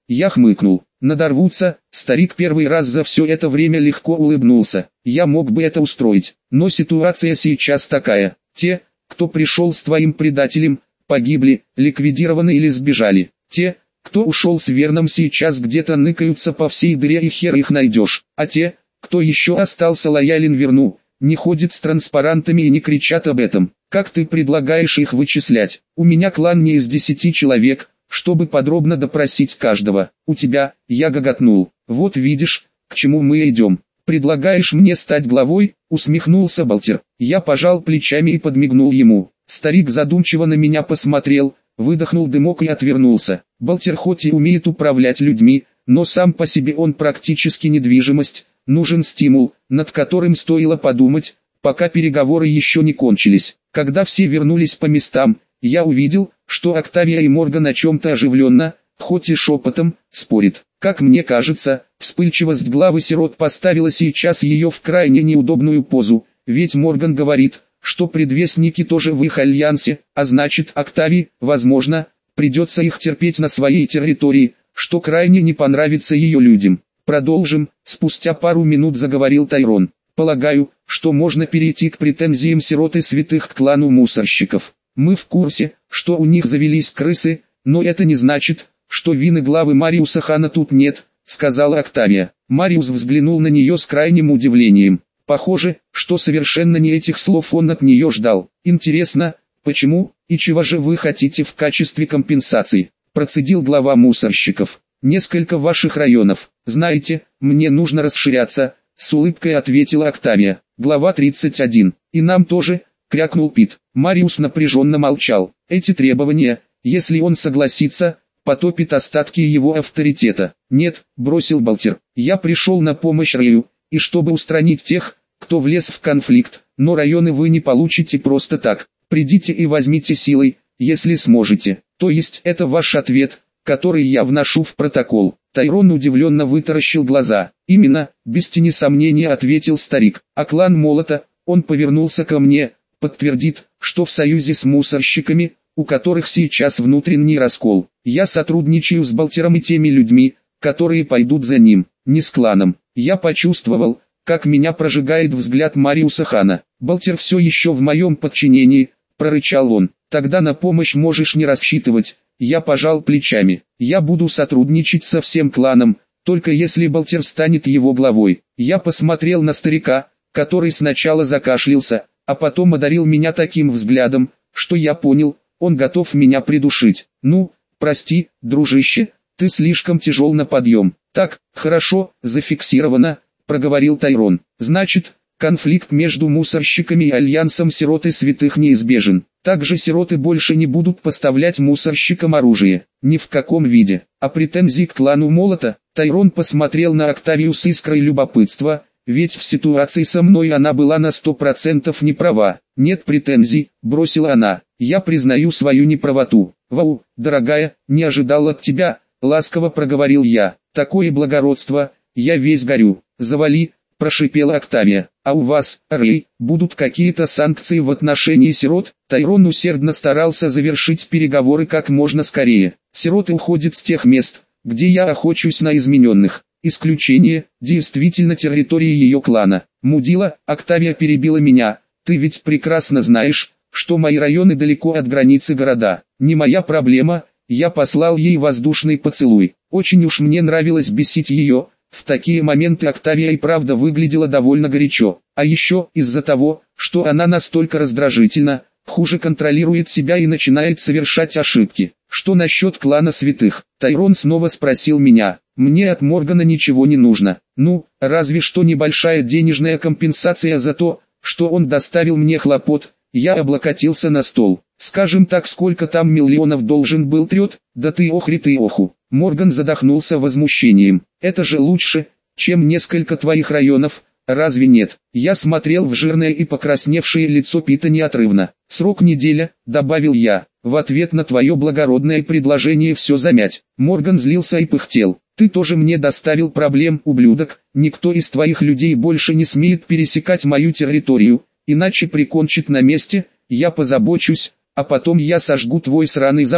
Я хмыкнул. Надорвутся. Старик первый раз за все это время легко улыбнулся. Я мог бы это устроить, но ситуация сейчас такая. Те, кто пришел с твоим предателем, погибли, ликвидированы или сбежали. Те, кто ушел с Верном, сейчас где-то ныкаются по всей дыре и хер их найдешь. А те, кто еще остался лоялен Верну, не ходят с транспарантами и не кричат об этом. Как ты предлагаешь их вычислять? У меня клан не из 10 человек, чтобы подробно допросить каждого. У тебя, я гоготнул. Вот видишь, к чему мы идем. Предлагаешь мне стать главой? Усмехнулся Балтер. Я пожал плечами и подмигнул ему. Старик задумчиво на меня посмотрел, выдохнул дымок и отвернулся. Балтер хоть и умеет управлять людьми, но сам по себе он практически недвижимость. Нужен стимул, над которым стоило подумать, пока переговоры еще не кончились. Когда все вернулись по местам, я увидел, что Октавия и Морган о чем-то оживленно, хоть и шепотом, спорят. Как мне кажется, вспыльчивость главы сирот поставила сейчас ее в крайне неудобную позу, ведь Морган говорит, что предвестники тоже в их альянсе, а значит Октавии, возможно, придется их терпеть на своей территории, что крайне не понравится ее людям. Продолжим, спустя пару минут заговорил Тайрон. Полагаю, что можно перейти к претензиям сирот и святых к клану мусорщиков. Мы в курсе, что у них завелись крысы, но это не значит, что вины главы Мариуса Хана тут нет, сказала Октавия. Мариус взглянул на нее с крайним удивлением. Похоже, что совершенно не этих слов он от нее ждал. Интересно, почему, и чего же вы хотите в качестве компенсации? Процедил глава мусорщиков. Несколько ваших районов. Знаете, мне нужно расширяться, с улыбкой ответила Октавия. Глава 31. И нам тоже, крякнул Пит. Мариус напряженно молчал. Эти требования, если он согласится, потопит остатки его авторитета. Нет, бросил Балтер. Я пришел на помощь Рэю, и чтобы устранить тех, кто влез в конфликт, но районы вы не получите просто так. Придите и возьмите силой, если сможете. То есть это ваш ответ, который я вношу в протокол. Тайрон удивленно вытаращил глаза. Именно, без тени сомнения ответил старик. А клан Молота, он повернулся ко мне, подтвердит, что в союзе с мусорщиками, у которых сейчас внутренний раскол. Я сотрудничаю с Балтером и теми людьми, которые пойдут за ним, не с кланом. Я почувствовал, как меня прожигает взгляд Мариуса Хана. Балтер все еще в моем подчинении, прорычал он. Тогда на помощь можешь не рассчитывать. Я пожал плечами. Я буду сотрудничать со всем кланом, только если Балтер станет его главой. Я посмотрел на старика, который сначала закашлялся, а потом одарил меня таким взглядом, что я понял, он готов меня придушить. Ну, прости, дружище, ты слишком тяжел на подъем. Так, хорошо, зафиксировано, проговорил Тайрон. Значит, конфликт между мусорщиками и альянсом сирот и святых неизбежен. Также сироты больше не будут поставлять мусорщикам оружие, ни в каком виде. А претензии к клану Молота, Тайрон посмотрел на Октавию с искрой любопытства, ведь в ситуации со мной она была на 100% не права. Нет претензий, бросила она, я признаю свою неправоту. Вау, дорогая, не ожидал от тебя, ласково проговорил я. Такое благородство, я весь горю. Завали, прошипела Октавия. А у вас, Рэй, будут какие-то санкции в отношении сирот? Тайрон усердно старался завершить переговоры как можно скорее. Сироты уходят с тех мест, где я охочусь на измененных. Исключение, действительно территории ее клана. Мудила, Октавия перебила меня. Ты ведь прекрасно знаешь, что мои районы далеко от границы города. Не моя проблема, я послал ей воздушный поцелуй. Очень уж мне нравилось бесить ее. В такие моменты Октавия и правда выглядела довольно горячо. А еще из-за того, что она настолько раздражительна, хуже контролирует себя и начинает совершать ошибки. Что насчет клана святых? Тайрон снова спросил меня. Мне от Моргана ничего не нужно. Ну, разве что небольшая денежная компенсация за то, что он доставил мне хлопот. Я облокотился на стол. Скажем так, сколько там миллионов должен был трет? Да ты охри ты оху. Морган задохнулся возмущением. Это же лучше, чем несколько твоих районов, разве нет? Я смотрел в жирное и покрасневшее лицо Пита неотрывно. Срок неделя, добавил я, в ответ на твое благородное предложение все замять. Морган злился и пыхтел. Ты тоже мне доставил проблем, ублюдок. Никто из твоих людей больше не смеет пересекать мою территорию, иначе прикончит на месте. Я позабочусь, а потом я сожгу твой сраный завод.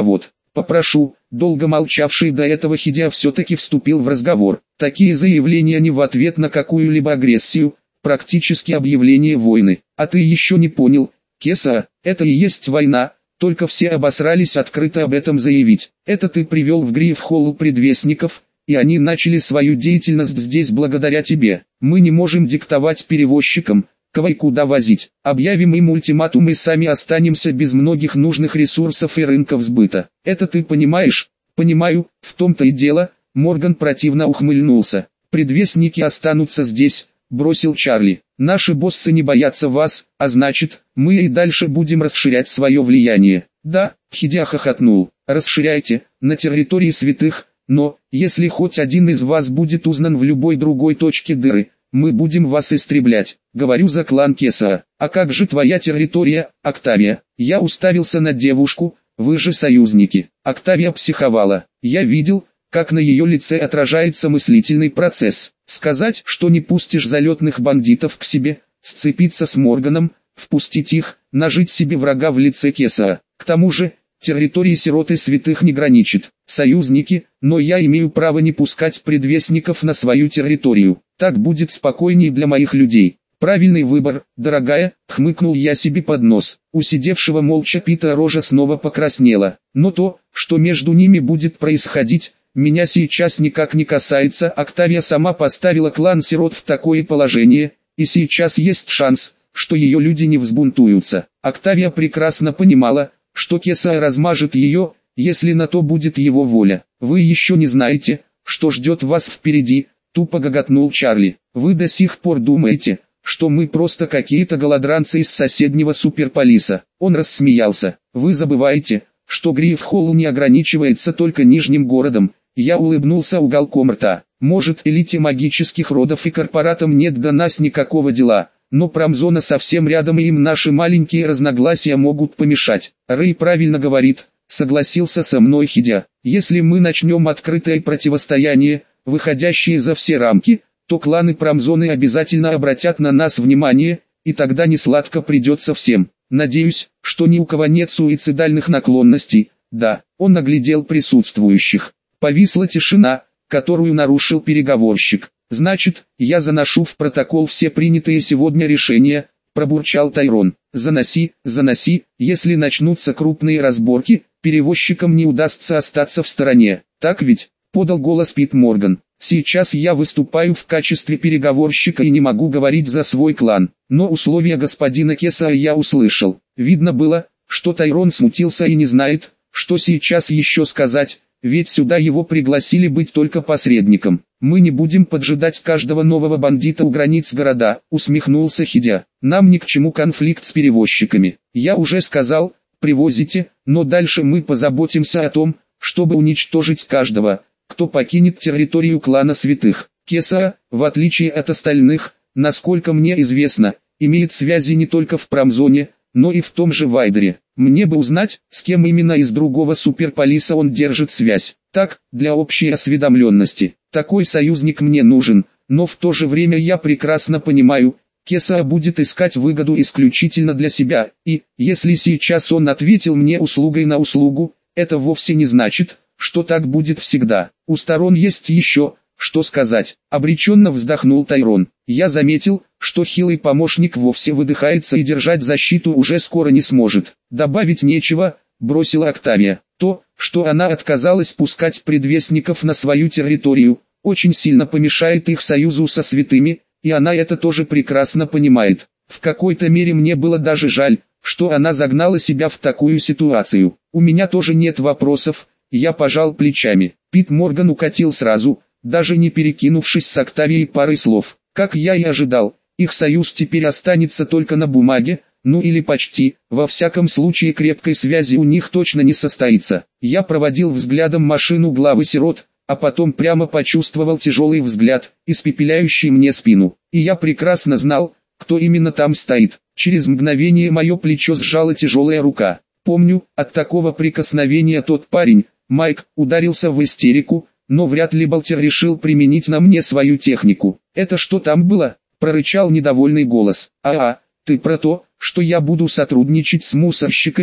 Попрошу. Долго молчавший до этого Хидя все-таки вступил в разговор. Такие заявления не в ответ на какую-либо агрессию, практически объявление войны. А ты еще не понял, Кеса, это и есть война, только все обосрались открыто об этом заявить. Это ты привел в Гриф-холл предвестников, и они начали свою деятельность здесь благодаря тебе. Мы не можем диктовать перевозчикам, кого и куда возить. Объявим им ультиматум и сами останемся без многих нужных ресурсов и рынков сбыта. Это ты понимаешь? Понимаю, в том-то и дело. Морган противно ухмыльнулся. Предвестники останутся здесь, бросил Чарли. Наши боссы не боятся вас, а значит, мы и дальше будем расширять свое влияние. Да, Хидя хохотнул. Расширяйте, на территории святых, но, если хоть один из вас будет узнан в любой другой точке дыры, мы будем вас истреблять. Говорю за клан Кеса. А как же твоя территория, Октавия? Я уставился на девушку, вы же союзники. Октавия психовала. Я видел, как на ее лице отражается мыслительный процесс. Сказать, что не пустишь залетных бандитов к себе, сцепиться с Морганом, впустить их, нажить себе врага в лице Кеса. К тому же, территории сирот и святых не граничит. Союзники, но я имею право не пускать предвестников на свою территорию. Так будет спокойней для моих людей. Правильный выбор, дорогая, хмыкнул я себе под нос. У сидевшего молча Пита рожа снова покраснела. Но то, что между ними будет происходить, меня сейчас никак не касается. Октавия сама поставила клан сирот в такое положение, и сейчас есть шанс, что ее люди не взбунтуются. Октавия прекрасно понимала, что Кеса размажет ее, если на то будет его воля. Вы еще не знаете, что ждет вас впереди, тупо гоготнул Чарли. Вы до сих пор думаете, что мы просто какие-то голодранцы из соседнего суперполиса. Он рассмеялся. Вы забываете, что Гриф-холл не ограничивается только Нижним городом. Я улыбнулся уголком рта. Может, элите магических родов и корпоратам нет до нас никакого дела, но промзона совсем рядом и им наши маленькие разногласия могут помешать. Рэй правильно говорит, согласился со мной Хидя. Если мы начнем открытое противостояние, выходящее за все рамки, то кланы промзоны обязательно обратят на нас внимание, и тогда несладко придется всем. Надеюсь, что ни у кого нет суицидальных наклонностей. Да, он оглядел присутствующих. Повисла тишина, которую нарушил переговорщик. «Значит, я заношу в протокол все принятые сегодня решения», – пробурчал Тайрон. «Заноси, заноси, если начнутся крупные разборки, перевозчикам не удастся остаться в стороне. Так ведь?» – подал голос Пит Морган. «Сейчас я выступаю в качестве переговорщика и не могу говорить за свой клан, но условия господина Кеса я услышал». Видно было, что Тайрон смутился и не знает, что сейчас еще сказать. Ведь сюда его пригласили быть только посредником. Мы не будем поджидать каждого нового бандита у границ города, усмехнулся Хидя. Нам ни к чему конфликт с перевозчиками. Я уже сказал, привозите, но дальше мы позаботимся о том, чтобы уничтожить каждого, кто покинет территорию клана святых. Кеса, в отличие от остальных, насколько мне известно, имеет связи не только в промзоне, но и в том же Вайдере. Мне бы узнать, с кем именно из другого суперполиса он держит связь. Так, для общей осведомленности. Такой союзник мне нужен, но в то же время я прекрасно понимаю, Кеса будет искать выгоду исключительно для себя, и, если сейчас он ответил мне услугой на услугу, это вовсе не значит, что так будет всегда. У сторон есть еще, что сказать. Обреченно вздохнул Тайрон. Я заметил, что хилый помощник вовсе выдыхается и держать защиту уже скоро не сможет. Добавить нечего, бросила Октавия. То, что она отказалась пускать предвестников на свою территорию, очень сильно помешает их союзу со святыми, и она это тоже прекрасно понимает. В какой-то мере мне было даже жаль, что она загнала себя в такую ситуацию. У меня тоже нет вопросов, я пожал плечами. Пит Морган укатил сразу, даже не перекинувшись с Октавией парой слов. Как я и ожидал, их союз теперь останется только на бумаге, ну или почти, во всяком случае крепкой связи у них точно не состоится. Я проводил взглядом машину главы сирот, а потом прямо почувствовал тяжелый взгляд, испепеляющий мне спину. И я прекрасно знал, кто именно там стоит. Через мгновение мое плечо сжала тяжелая рука. Помню, от такого прикосновения тот парень, Майк, ударился в истерику, но вряд ли Балтер решил применить на мне свою технику. «Это что там было?» – прорычал недовольный голос. «Ты про то, что я буду сотрудничать с мусорщиками?»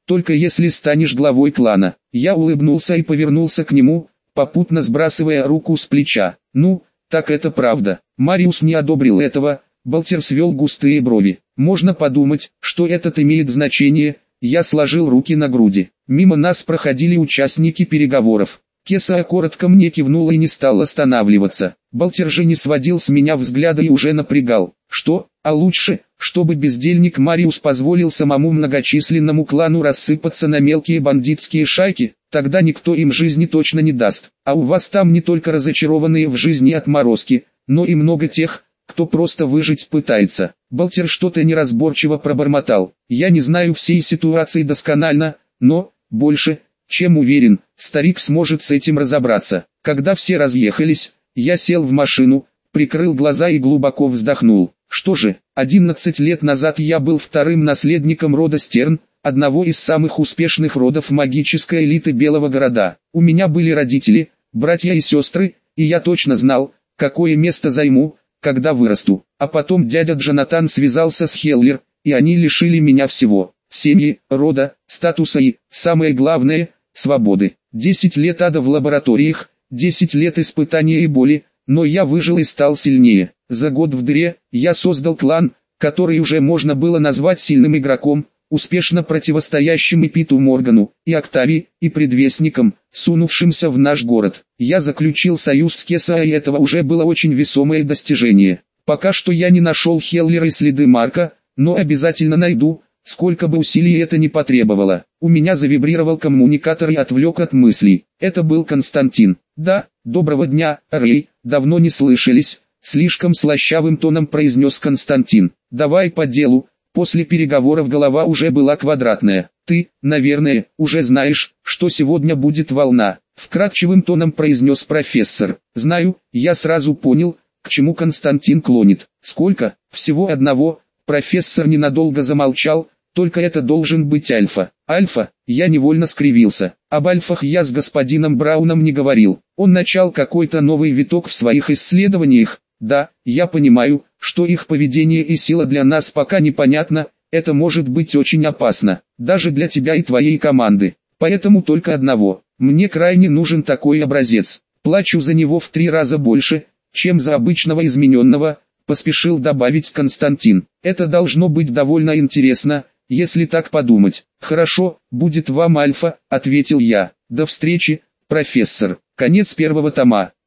только если станешь главой клана. Я улыбнулся и повернулся к нему, попутно сбрасывая руку с плеча. Ну, так это правда. Мариус не одобрил этого, Балтер свел густые брови. Можно подумать, что этот имеет значение. Я сложил руки на груди. Мимо нас проходили участники переговоров. Кесая коротко мне кивнула и не стал останавливаться. Балтер же не сводил с меня взгляда и уже напрягал. Что, а лучше, чтобы бездельник Мариус позволил самому многочисленному клану рассыпаться на мелкие бандитские шайки, тогда никто им жизни точно не даст. А у вас там не только разочарованные в жизни отморозки, но и много тех, кто просто выжить пытается. Балтер что-то неразборчиво пробормотал. Я не знаю всей ситуации досконально, но, больше, чем уверен, старик сможет с этим разобраться. Когда все разъехались, я сел в машину, прикрыл глаза и глубоко вздохнул. Что же, 11 лет назад я был вторым наследником рода Стерн, одного из самых успешных родов магической элиты Белого города. У меня были родители, братья и сестры, и я точно знал, какое место займу, когда вырасту. А потом дядя Джонатан связался с Хеллер, и они лишили меня всего. Семьи, рода, статуса и, самое главное, свободы. 10 лет ада в лабораториях, 10 лет испытания и боли, но я выжил и стал сильнее. За год в дыре, я создал клан, который уже можно было назвать сильным игроком, успешно противостоящим и Питу Моргану, и Октавии, и предвестником, сунувшимся в наш город. Я заключил союз с Кесса, и этого уже было очень весомое достижение. Пока что я не нашел Хеллера и следы Марка, но обязательно найду, сколько бы усилий это ни потребовало. У меня завибрировал коммуникатор и отвлек от мыслей. Это был Константин. Да, доброго дня, Рэй, давно не слышались, слишком слащавым тоном произнес Константин. Давай по делу. После переговоров голова уже была квадратная. Ты, наверное, уже знаешь, что сегодня будет волна. Вкрадчивым тоном произнес профессор. Знаю, я сразу понял, к чему Константин клонит. Сколько? Всего одного. Профессор ненадолго замолчал. Только это должен быть Альфа. Альфа, я невольно скривился. Об Альфах я с господином Брауном не говорил. Он начал какой-то новый виток в своих исследованиях. Да, я понимаю, что их поведение и сила для нас пока непонятно, это может быть очень опасно, даже для тебя и твоей команды. Поэтому только одного. Мне крайне нужен такой образец. Плачу за него в 3 раза больше, чем за обычного измененного, поспешил добавить Константин. Это должно быть довольно интересно, если так подумать. Хорошо, будет вам Альфа, ответил я. До встречи, профессор. Конец 1 тома.